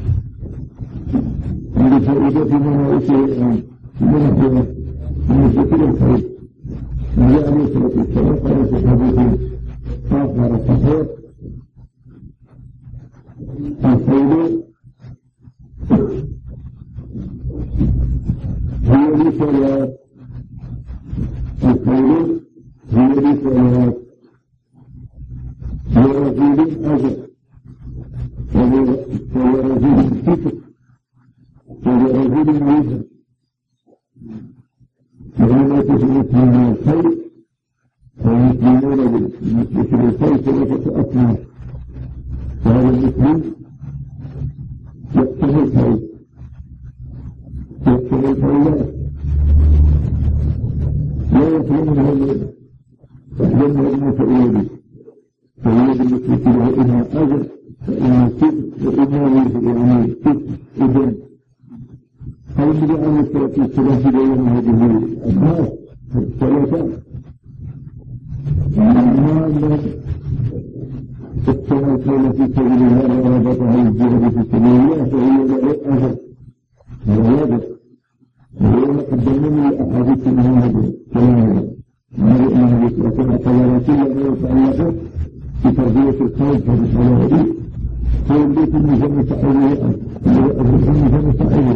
عنده فائدة في مناقشه الآن من الخير من ذكر الخير النبي عليه الصلاة والسلام قال في حديث آخر صحيح الخير هي لثلاث الخير هي لثلاث لرجل أجر ولرجل فكر ولرجل وزر وما تسمت من الخير ويسلمون مثل الخير ثلاثة أصناف وهذا المسلم يقتل الخير يقتل الخيرات لا يسلمونه اليد يحلمه المسؤولين فاليد التي تلها إنها أجر فإنها كذب وإنها يعني كذب إذن هل النبي عليه الصلاة والسلام في بيان هذه الأبناء الثلاثة ما السنة الكون في سبيل الله وربطها الجهد في سبيل الله فهي لا أجر هذا واضح وهو قدمني أحاديث من هذا الكلام ما رأينا بسرعة قرارات الله يتعلق في تربية الخير في الحوادث هو البيت المجمع صحيح المجمع صحيح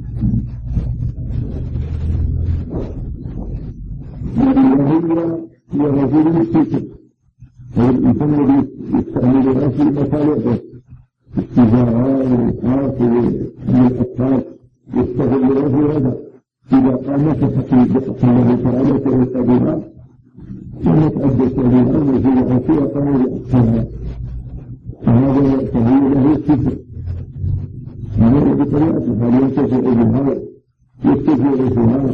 وهي هي رجل الفكر هو الإنسان الذي يستعمل رأسه مصالحه التجارة والإنفاق والأطفال يستغل له هذا إذا قام فحقيقة الله تعالى كالقدرة ثم تؤدى سبيلا وزيعها فيها قام بأحسنها فهذا فهي له الفكر وهو بطريقته هل ينتفع بها يستفيد بها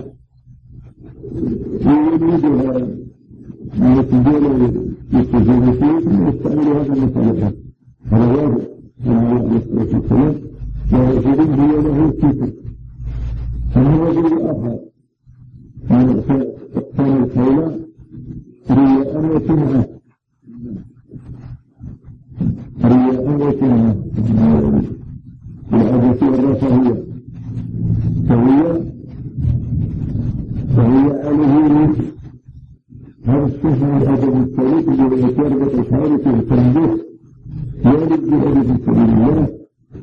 ويريدها من التجارة يستجيب فيه ثم يستعمل هذا المصالحة هذا واضح من الله عليه الصلاة والسلام ورجل هي له الفكر فهو رجل آخر من أقسام الخيلة رياء وسمعة رياء وسمعة بالعبث والرفاهية فهي فهي عليه رزق هذا الصفة الأدب السليم اللي يتربط الحارس والتنبيه يرد بأدب سبيل الله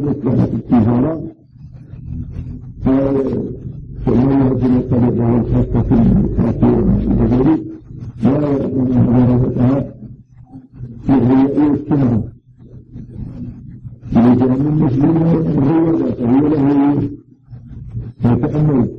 مصلحة التجارة فإنه يجب الطريق على الخاصة في التأثير البدري لا يأتون مدرستها في الرياء والسمعة لجان المسلمين هو فهو له يتأمل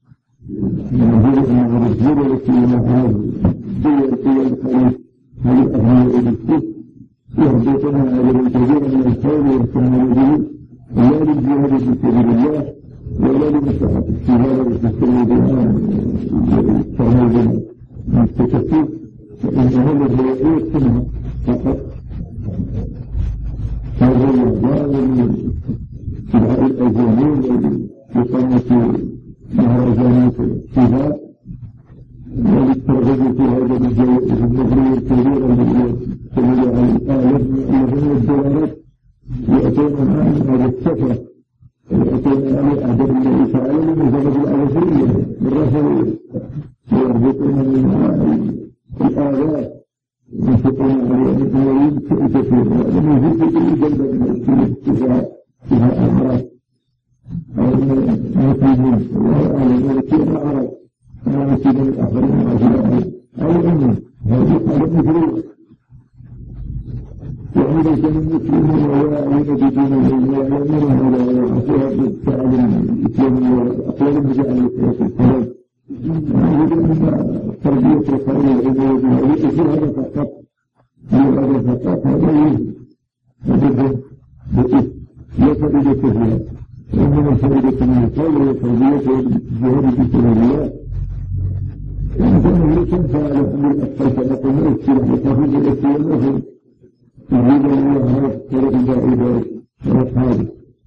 من أن الرجل التي معها دول في الخليج هل الأهمية بالسوء يهبطنا على الكثير من الخير والسماء به لا للجهاد في سبيل الله ولا لمصلحة التجارة في سبيل الله التعامل مع التكفير فإنه الرياء والسمعة فقط هذا هو الظاهر اتباع الأجانب لإقامة مهرجانات الاتباع وللترغيب في هذا الجوائز النظرية الكبيرة التي تدل على الآلام الذين الدولارات يأتون معهم هذا السفر يأتون على أعداد الله تعالى من زمن الأغفرية بالرسول ويربطون من الآلاء ينفقون على الملايين كثير وهذا موجود في كل جلدة من الاتفاق فيها أمراض أو المسلمين الله أعلم ولكن العرب أنا مسلمين الآخرين وعجلائهم أو الأمم هذه قالت مجرورة وإذا كان المسلمين ويعلمون بدينهم ويعلمون هذا ويعطيها بالتعليم الإسلامي وأقوال مجاعة الإسلام نجد أن تربية القرآن العلمية هذه أجل هذا فقط هذا فقط هذا يجب بإذن لا فائدة فيها وإنما فائدة من القول هي تربية الجهاد في سبيل الله إن كان لا تنفع على أمر الأطفال فنقوم السلاح لتفوز الأسئلة لهم يريد الله هذا فرق بعيدا وأصحابه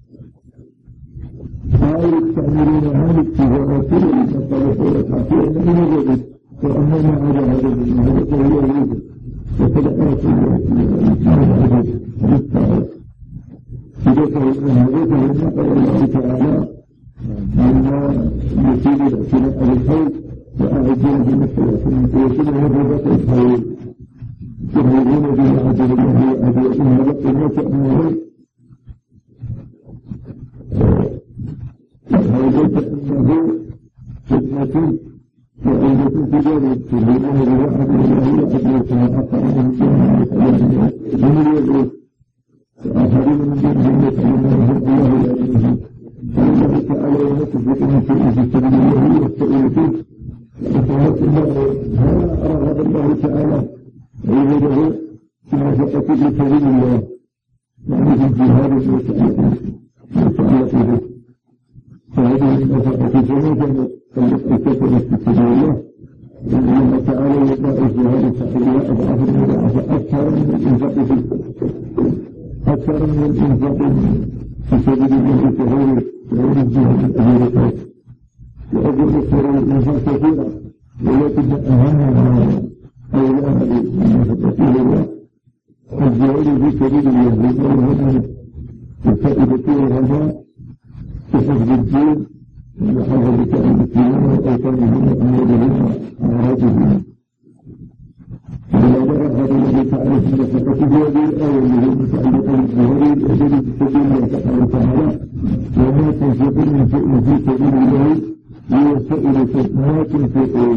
قالوا يستعملون هذه التجارات للمصالح والتعطير من الوجود وأننا على هذا المهدد وهو الوجود وفلقات الإسلام بالتعرف إذا كان هذا فإن قال الله تعالى مما يصيب الاعتناء بالخير وأعجل بمثلة ويصيب هذا الخير يهيبون به عجل الله وأعجل هذا الناس أمورهم وأوجدت أنه فتنة وأوجدت تجارة تهيبون بواحد الله وأعجل كما أقام من اليدعو وآخرين من دينهم يتعلمون الله وأعجله فالله تعالى يمسك بكم في سبيل الله والسؤال فيه وأصحاب الله هذا أرغب الله تعالى عباده في نفقة في سبيل الله يعني في الجهاد والسؤال به فهذه النفقة جميلة التي كثرت في سبيل الله لأن الله تعالى يدعو الجهاد فإلا أضعاف المضاعفة أكثر من الإنفاق في أكثر من الإنفاق في سبيل الله كغير غير الجهاد الأمريكي وأجل أكثر الإنفاق كثيرا ولكن أهمها أولاها لنفقة الله الجهاد في سبيل الله لأنه الفائدة والغناء كحفظ الدين وحفظ بتاع المسلمين وأيتامهم وأموالهم وأعراضهم ولو رغب الله تعالى في نفقة هذه الآية التي متعلقة بهذه الأجل في سبيل الله سبحانه وتعالى وما تنفق من شيء في سبيل الله ليسائل ما تنفقه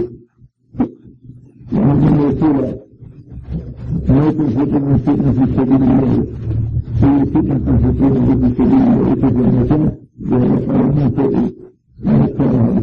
وأن يقول ما تنفق من شيء في سبيل الله فيمكن أن تنفقه في سبيل الله تجنة ويقال شيء ويقال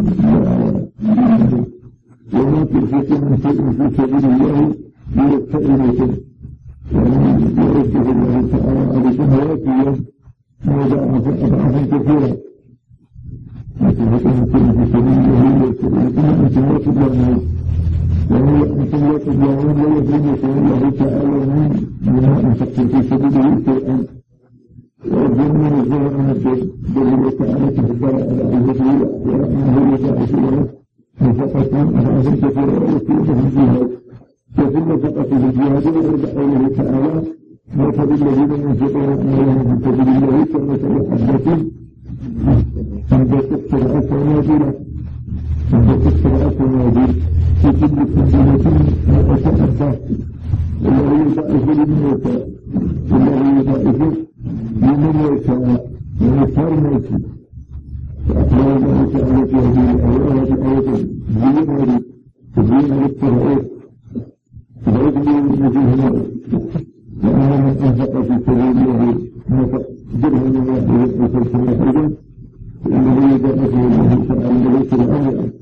وما تنفق من شيء في سبيل الله ليسائل ومن يرده الله تعالى عليكم ويأتي مضاعف أضعافا كثيرة ما تنفق من شيء في سبيل الله ليسائل إلا أنتم لا تبلغون وهو أنتم لا تبلغون لا يدرون الله تعالى من بما أنفقتم في سبيله شيئا وأرجونا نزوها من الدليل تعالى تفضل على الهدى وأنه يضاعف له نفقة أضعافا كثيرة ويكون في الجهاد وفي النفقة في الجهاد وعند قوله تعالى مثل الذين ينفقون أموالهم في سبيل الله كمثل حبة أنبتت سبع سنابل أنبتت سبع سنابل في كل سنبلة مئة حبة والذي يضاعف لمن يشاء والذي يضاعف لمن يشاء ويختار ما يشاء فأخبر الله تعالى في هذه الآيات الآية الزينة الزينة للترعيب فبعض المجهول لأن من أنفق في سبيل الله نفق درهم واحد أو سلسل واحدا فإنه يدعوه الله تعالى ليس الأمر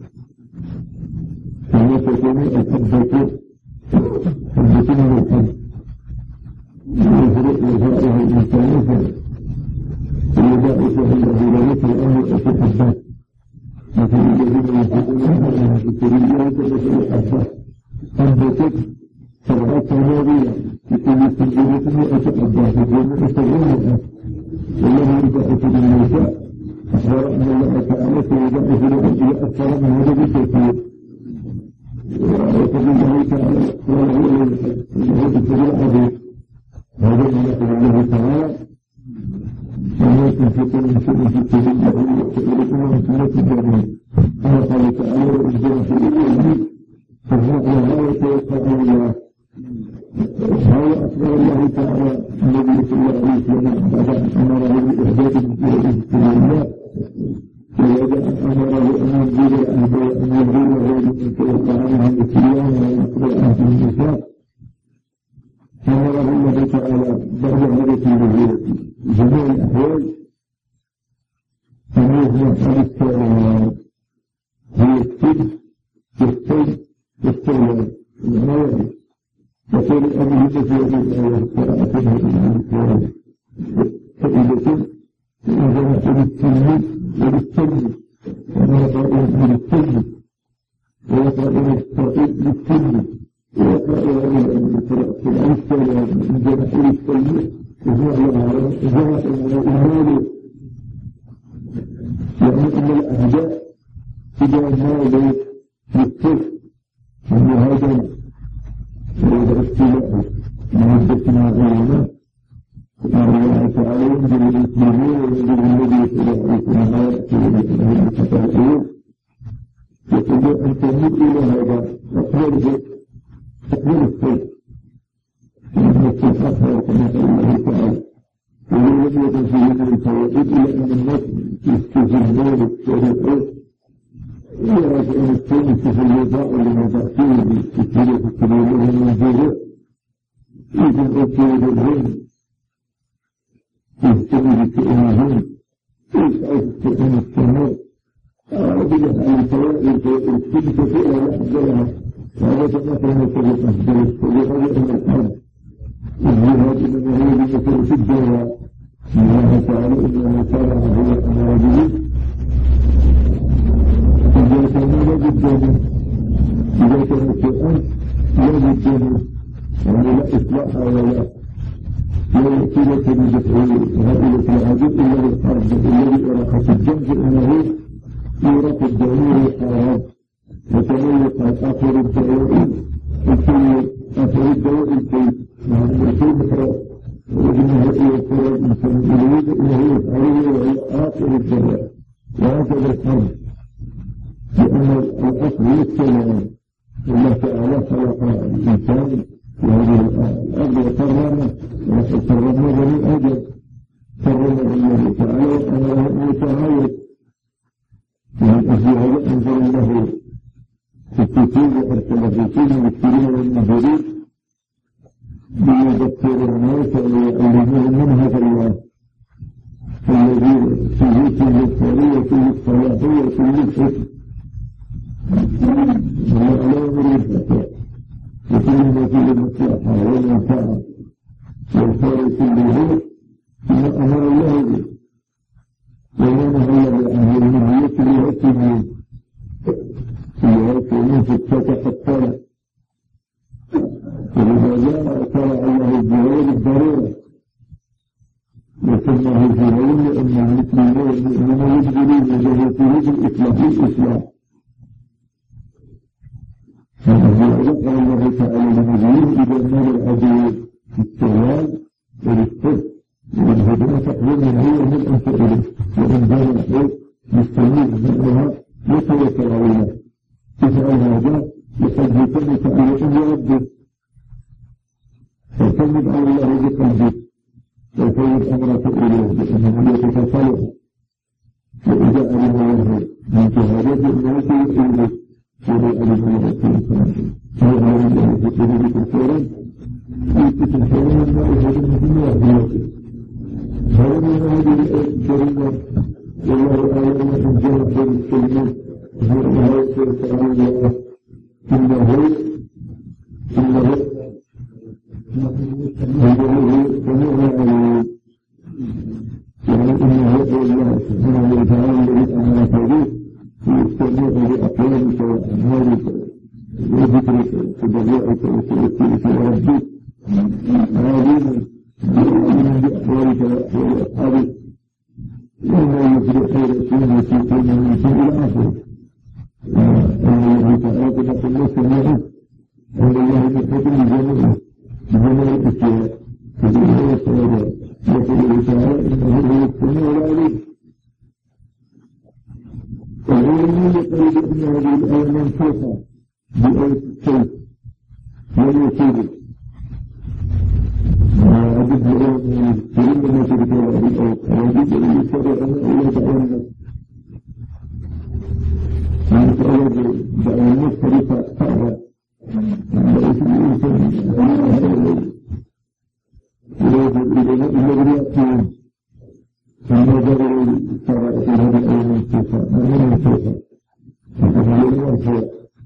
فهي تكون الحبة حبة من الحب يفرق وفائها الإنسان فيدعوه الله ليس الأمر أو في الحبات مثل الذين ينفقون في سبيل الله كمثل الحبة حبة سبعة ثمانية لكل سنجرة مئة حبة في الجنة سبعين والله يدعوه بالنساء أخبر أن الله تعالى سيدعوه لأجل أكثر من هذا بكثير وقال الله تعالى قال هو الذي بالسبيل عظيم هذا من يقول الله تعالى وما تنفق من شيء في سبيل الله وتؤلكم من سنة الجنة كما قال تعالى وإنزل في الإيمان فهو على يتوقع الله هذا أخبر الله تعالى النبي صلى الله عليه وسلم بعد أن أمره بإحداث في سبيل الله وبعد أن أمره أن ينزل أهله أن يهدي غير من توقع عنها الإسلام ويقرأ عنه النساء أمره الله تعالى بعد هذه النزولة جميع الأحوال أن يجمع الاستعمال هي السجن والسجن والسلام الموارد وقال أمه في هذه الآية قراءتها من الإسلام فإذا إذا بالسجن وبالسجن وما قائل بالسجن وقائل الصائد بالسجن وقائل في الأمثال من جناح السجن وهو على جناح المال يعني أن الأعداء إذا مالوا بالسجن من هذا وإذا استيلاء مهدتنا غيرنا فإن الله تعالى ينزل المسلمين وينزل النبي صلى الله عليه وسلم آيات وينزل الفتاة يقول أن تمد إلى هذا أكبر أكبر السيد فإن السيد أكبر كما قال الله تعالى ولو لم يكن فيه من الفوائد إلا أن الناس يستجنون الشريعة ويرى أن السيد في الوضاء لما تأتيه بالسيرة السبيلية من الجزء إذن أكيد الهم يهتم بشؤونهم يسعى في شؤون السماء أعرض عن الفوائد السيد كثيرة لا حد لها وهذا تنافر مثل أفضل السيد هذا أن الحرب الجهاد من هو بمثل في الدواء الله تعالى إنما شرع هو أمر به إذا كان لا بالجنة إذا كان شيئا لا بالجنة يعني لا إصلاح ولا لا يأتي لك بدفعه هذه العادة إلا بالحرب الذي أراقة الجنب إنه يراق الضمير الحرام وتميق آخر الدوائي الكي آخر الدوائي الكي يعني الكي بحرام وإنه يقول الإنسان يريد إنه يفعله وهي آخر الدوائي وهكذا الحرب لأن الأصل هو السلام الله تعالى خلق الإنسان وهذه الأرض وكرمه وكرمه بني آدم كرمه الله تعالى وأمره أن يتعايد ومن أجل هذا أنزل الله في الكتاب وأرسل في كل المسلمين والمهاجرين ليذكر الناس ويعلمهم منهج الله الذي فيه فيه الخيرية فيه الصلاحية فيه الحكم الله لا يريد الفتاة وكل ما فيه المصلحة والمنفعة والخير كله ثم أمر الله به وما نهى الله عنه المهية ليأتي ليأتي من فتاة حتى ولهذا شرع الله الجهاد الضرورة وسماه في علم أن المسلمين والمؤمنين يبذلون جهاده بالإصلاح الإصلاح وذكر الله تعالى لنبيه إذا مال العدو بالسلام والصدق والهدى تقوم هي من أن تؤله وإن دار الحيث مستميز منها يتوكل عليها تفعل هذا لقد يتمت على أن يرده فاعتمد على الله بقلبك ويفوض أمرك إليه بأنه يتصلح وإذا ألم له من شهادة الموت إليه وإذا ألم له فهو ألم له في قلوب كثيرا يكتب حيوان ما يهدم في الله هذا من هذه الآية الكريمة والله أعلم من جمع بين الكلمات هو الله تعالى الله إنه إنه إنه سميع عليم يعني إنه هو الله سبحانه وتعالى الذي أمرك به يستمع لأقوالك وأعمالك وذكرك وتضرعك وتوكلك وربك عالما عالما بأحوالك وأحوال أصحابك وما يفرق خير فيما في كل من شيء إلى آخره أن الله تعالى تقول الله سميعه أن الله محيط بجميع بجميع الأشياء بجميع الصلاة يقول تعالى إنه هو السميع العليم وغيره يقول بأن هذه الآية منسوخة بآية السيف والوسيلة وعدد لهم كل ما تلك هذه الآية وعدد لهم يستطيع أن الله تعالى من سؤال دعوة مختلفة فأرى ليس الإنسان يريد إلى يأتون فالنظر صار في هذه الآية منسوخة من منسوخة فهذا ينفع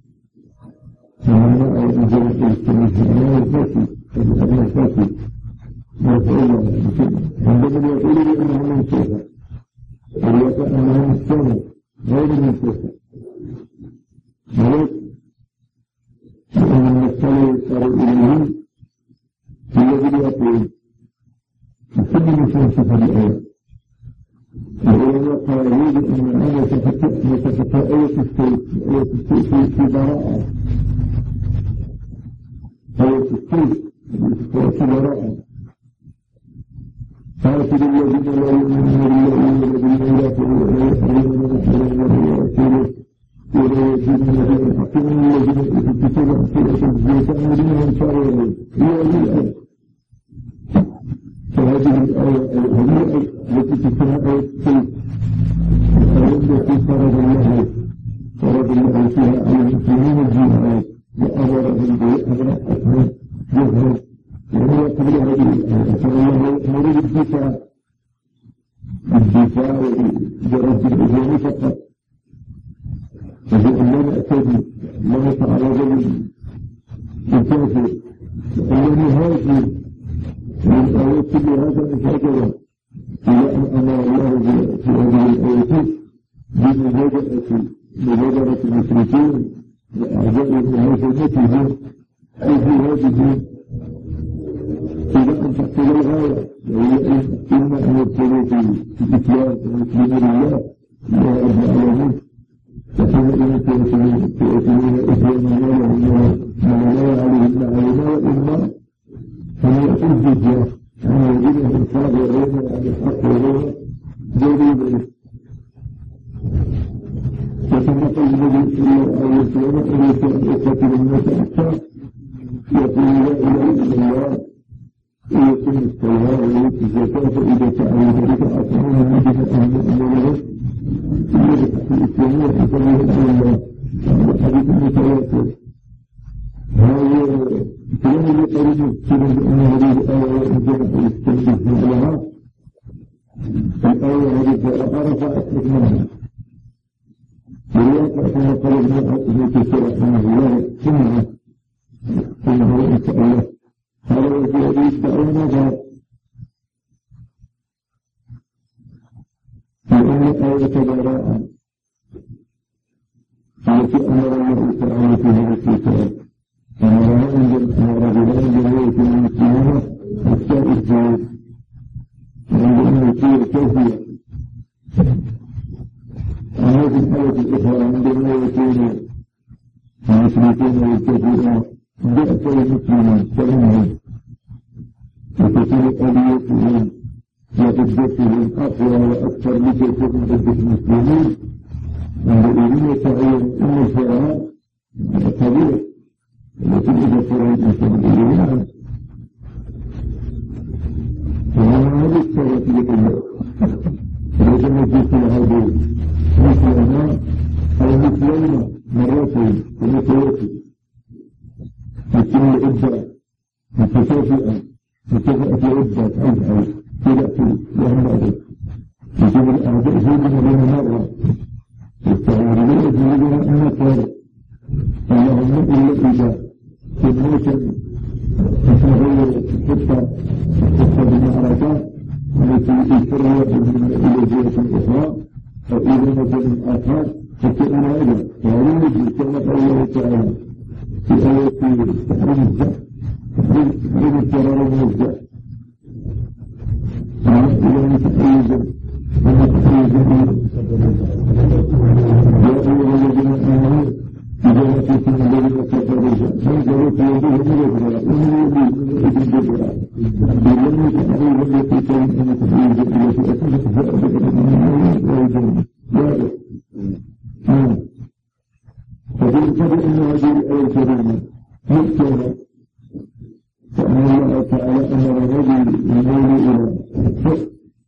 فمن رأى أنزل الاستماع أنا الفاسي أنا الفاسي مرفوعا عندما يقول بأنها منسوخة وليس أنها مستمع غير منسوخة ولكن لأن المسألة يصار إليه الذي يقول كل منسوخة الآية العلماء قالوا بأن هذا تفتح آية السيف آية السيف في براءة آية السيف في براءة قاتل الذين لا يؤمنون بالله والذين يقولون لا يحرمون ما حرم الله ورسوله ولا يدينون دين الحق من الذين اوتوا الكتاب حتى يتأمرون شرعا هي الآية فهذه الآية هذه التي تسمى آية السيف الآية التي فرض الله فرض الله فيها على المسلمين الجهاد وأمرهم بأمر أكبر جهاد وهو قبل هذه الآية فالله يأمر بالدفاع بالدفاع برد الإجرام فقط وبأن لا نعتدي لا نتعرض للكافر وأن نهاجم من الآيات كل هذا مشاكلة إلى أن أمر الله في هذه الآيات بمبادرة مبادرة المشركين وأعدائهم وهزيمتهم وجهادهم إلى أن تحصل الغاية وهي إما أن يدخلوا في الإسلام ويسلموا لله لا أبنى على فحينئذ سيأتون إسلاما لهم وما لا عليهم علينا وإما أن يأتوا الجزية أن يجدهم صابرين عن الحق وغيره جديد وتنقل النبي صلى الله عليه وسلم أريد أن أقتل الناس حتى يقول لا إله إلا الله ويقيم الصلاة ويؤتي الزكاة فإذا فعلوا ذلك أطعموا الذين آمنوا أموالهم في الإسلام وحسبهم على الله هذا حديث متواتر هذا كلام يقولون كلام بأن هذه الآية نزلت الاستنباط من العلماء الآية هذه رفعت حكمها والواقع كما قال ابن عبد رحمه الله ثم ثم هو إن شاء الله هذا الذي يدعون نظر لأن آية براءة التي أمر الله تعالى في هذا الكتاب أمر أنزل أمر رجلان جميع المسلمين حتى الزواج عند أن يصير كافيا هذه الآية الأخرى عندما يكون المشركون والكافرون بأس المسلمين كلمهم وتكون قضيتهم وضدتهم أقوى وأكثر لتكون ضد المسلمين والذين يتعين أن الفراء طبيعي التي إذا فرع الإنسان بالإيمان فهذا نتيجة الله فليس نجيك لهذه مثلنا أو مثلنا مرتين ومثلتين مثل العدة متكافئة متكافئة عدة أجعل تلأتي لهم بعض مثل الأعداء زيدنا بين مرة والتعارضين يجب أن نكر اللهم إلا إذا تبنيك تتغير حتى حتى بالمعركة التي يسرها إلى جهة أخرى أو إلى مكان آخر فكأن هذا وهذا يجب كما قال الله تعالى في آية تحريم الزحف تحريم الضرر من الزحف إلى أن تحريز أن تحريز يا أيها الذين آمنوا إذا لقيتم الذين كفروا فانظروا في يديهم الجبراء ومن يديهم الجبراء بلم تحريز التي كان أن تحريز التي أتت فأبدا من ويجب واضح فبالتالي أن هذه الآية الكريمة مكتوبة فأن الله تعالى أمر الرجل يميل إلى الحق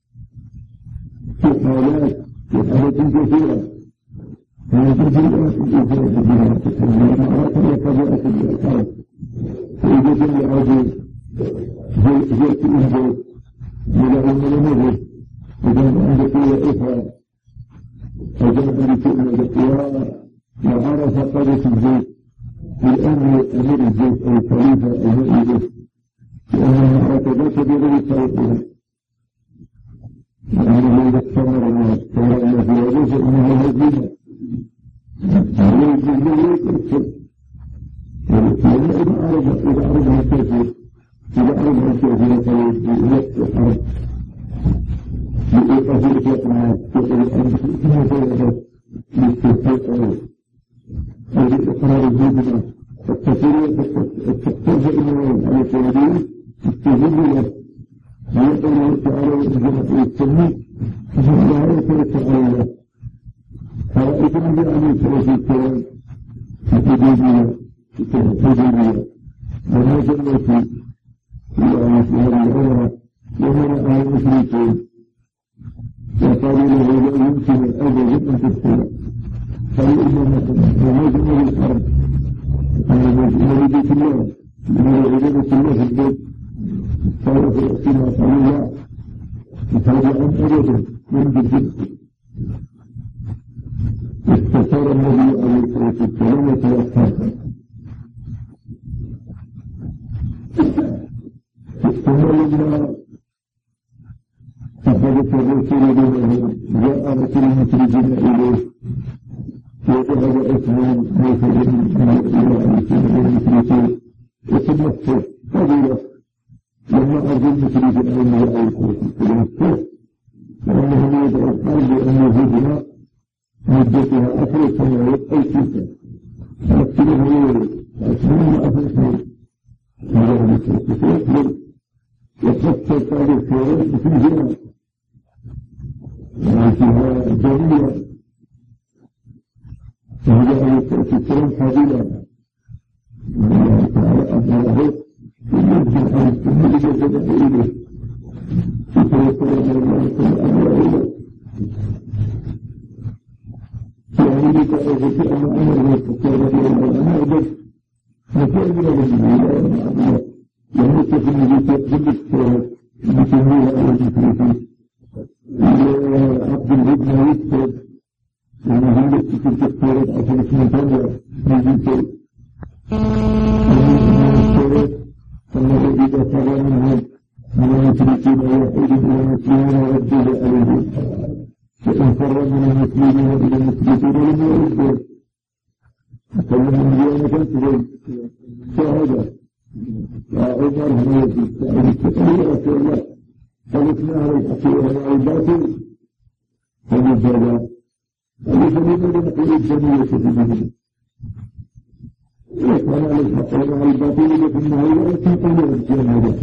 في حالات في حالات كثيرة من كثيرة في الإجابة بها المعركة وقضاء الأحكام فإذا كان يعود جئت إنجاز إلى أن نمر إذا عند قوة أخرى فجاء بكلمة وعرف قادة الزيت بالأمر أمير الزيت أو الخليفة أو مؤيده لأن المعركة بغير طريقها لأنه إذا استمر الناس كما أن في هذا فإنه هزيمة ويجب له يكفر ولكن إذا عرف إذا عرفها الكافر إذا عرفها الكافر فيؤلف الحرب لإيقاف الإطلاق معه تقول الأمر كما فيها للتفاق هذه إقرار الجبنة التفريق التفريق إنه على التنبيه استجب له ويقول الله تعالى الجنة التنمية فهذا يترك على فرأيت النبي عليه الصلاة والسلام في الحديبية في الحديبية وما جنتي إلا في هذه العمرة ومنع المشركين وقالوا له لا يمكن الأجل أن تدخل قالوا إنما نجم للحرب إنما لبيت الله إنما عبادة الله في البيت قالوا في الأسئلة قالوا لا فهذا عن أبدا من بالجد استثار النبي عليه الصلاة والسلام وأصحابه ثم لما أخذت الرسول بينهم جاء رسول المسلمين إليه وذهب اثنان مثلا إلى المسلمين وتمثل قبيلة لما أرجو المسلمين أن يعيشوا في لأنهم يدعو الحرب أن يهدنا مدتها أخر سنوات أو ستة فأكتبه يولي فأكتبه أخر سنوات هذا هو السنوات وخصت هذه الخيارات في الجنة وفيها جميلة وهذا هو السلام حبيبا الله تعالى أمره يمكن أن يستمر جسد إليه فيتوصل الله تعالى إليه يعني كأغفئ أن أمره فكاد الله أنا أجد فكاد الله يمكن أن يتقبل الصلاة بتنويها على المسلمين عبد الابن يكتب يعني هم يكتب الصلاة عشان اسمه تابع من جنسه فالله إذا صلى منهم من المشركين ويحيد إلى المسلمين وردوا عليهم فإن فر من المسلمين إلى المشركين لم يردوا فلهم اليوم تنتظر شهادة وعمر هو يستعيد يا رسول الله فلسنا على الحقيقة وعلى الباطل فمجرد فلسنا لنقل الجميع في الدنيا وكان على الحقيقة وعلى الباطل لكنه لا يستطيع الجميع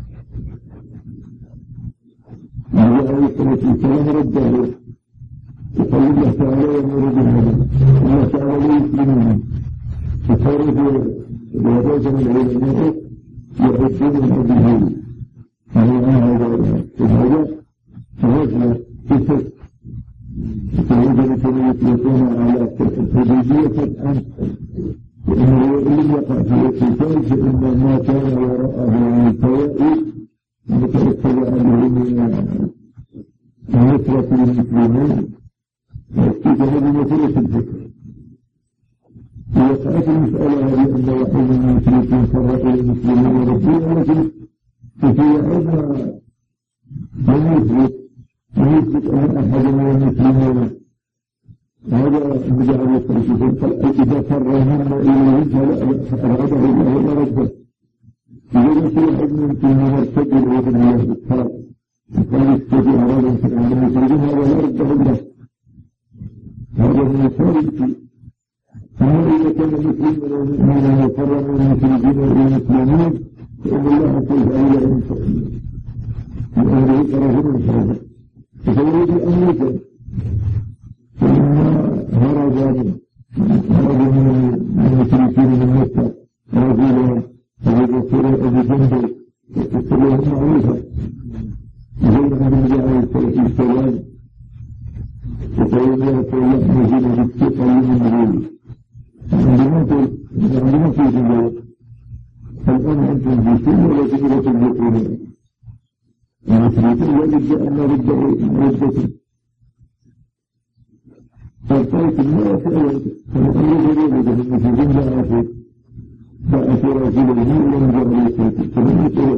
وهو عليه الصلاة والسلام رده وقال الله تعالى يأمر بالهدى الله تعالى لا يسلمون فصاروا وهذا من العلماء يحبون الأبيين فهو هذا الهدى الغزوة بالفتح فوجد كانوا يطلقون على الحديبية فتحا لأنه إن يقع في القتال فإن ما كان وراءه من الفوائد مترتب عليه من النصرة للمسلمين ويكتب هذه مثلة الفكر. ووقعت المسألة هذه أن واحد من المشركين فرق للمسلمين ورسوله لكن في عندنا من يثبت من يثبت أن أحد من المسلمين هذا مجعل التركيزين إذا فرهم إليه فأرعده الله ورده إذا كان واحد من المسلمين ارتد العيد الله بالطرق وقال يستطيع أرادا في العالم المسلمين هذا لا رده الله هذا من الثالث. أما إذا كان المسلم من يفرم من المسلمين والمسلمين فإن الله سوف أولى أن تقوم لأنه طرف من فرده فيريد أن يجب فإما هرب هرب من المشركين من مكة رجلا أبي بكر أبي جندل وتسلهم معروفة زي ما النبي عليه الصلاة والسلام وقال يا رسول الله نزل بالثقل من غيره عندما عندما في ذلك الآن أنتم في سنة ولكن لا تبلغون المشركين لا بد أن نردهم فالطريق الناس أولا فالأمر جريبة من المسلمين لا أخذ فأتي رسوله ولم يجعل يسرق فلم يسرق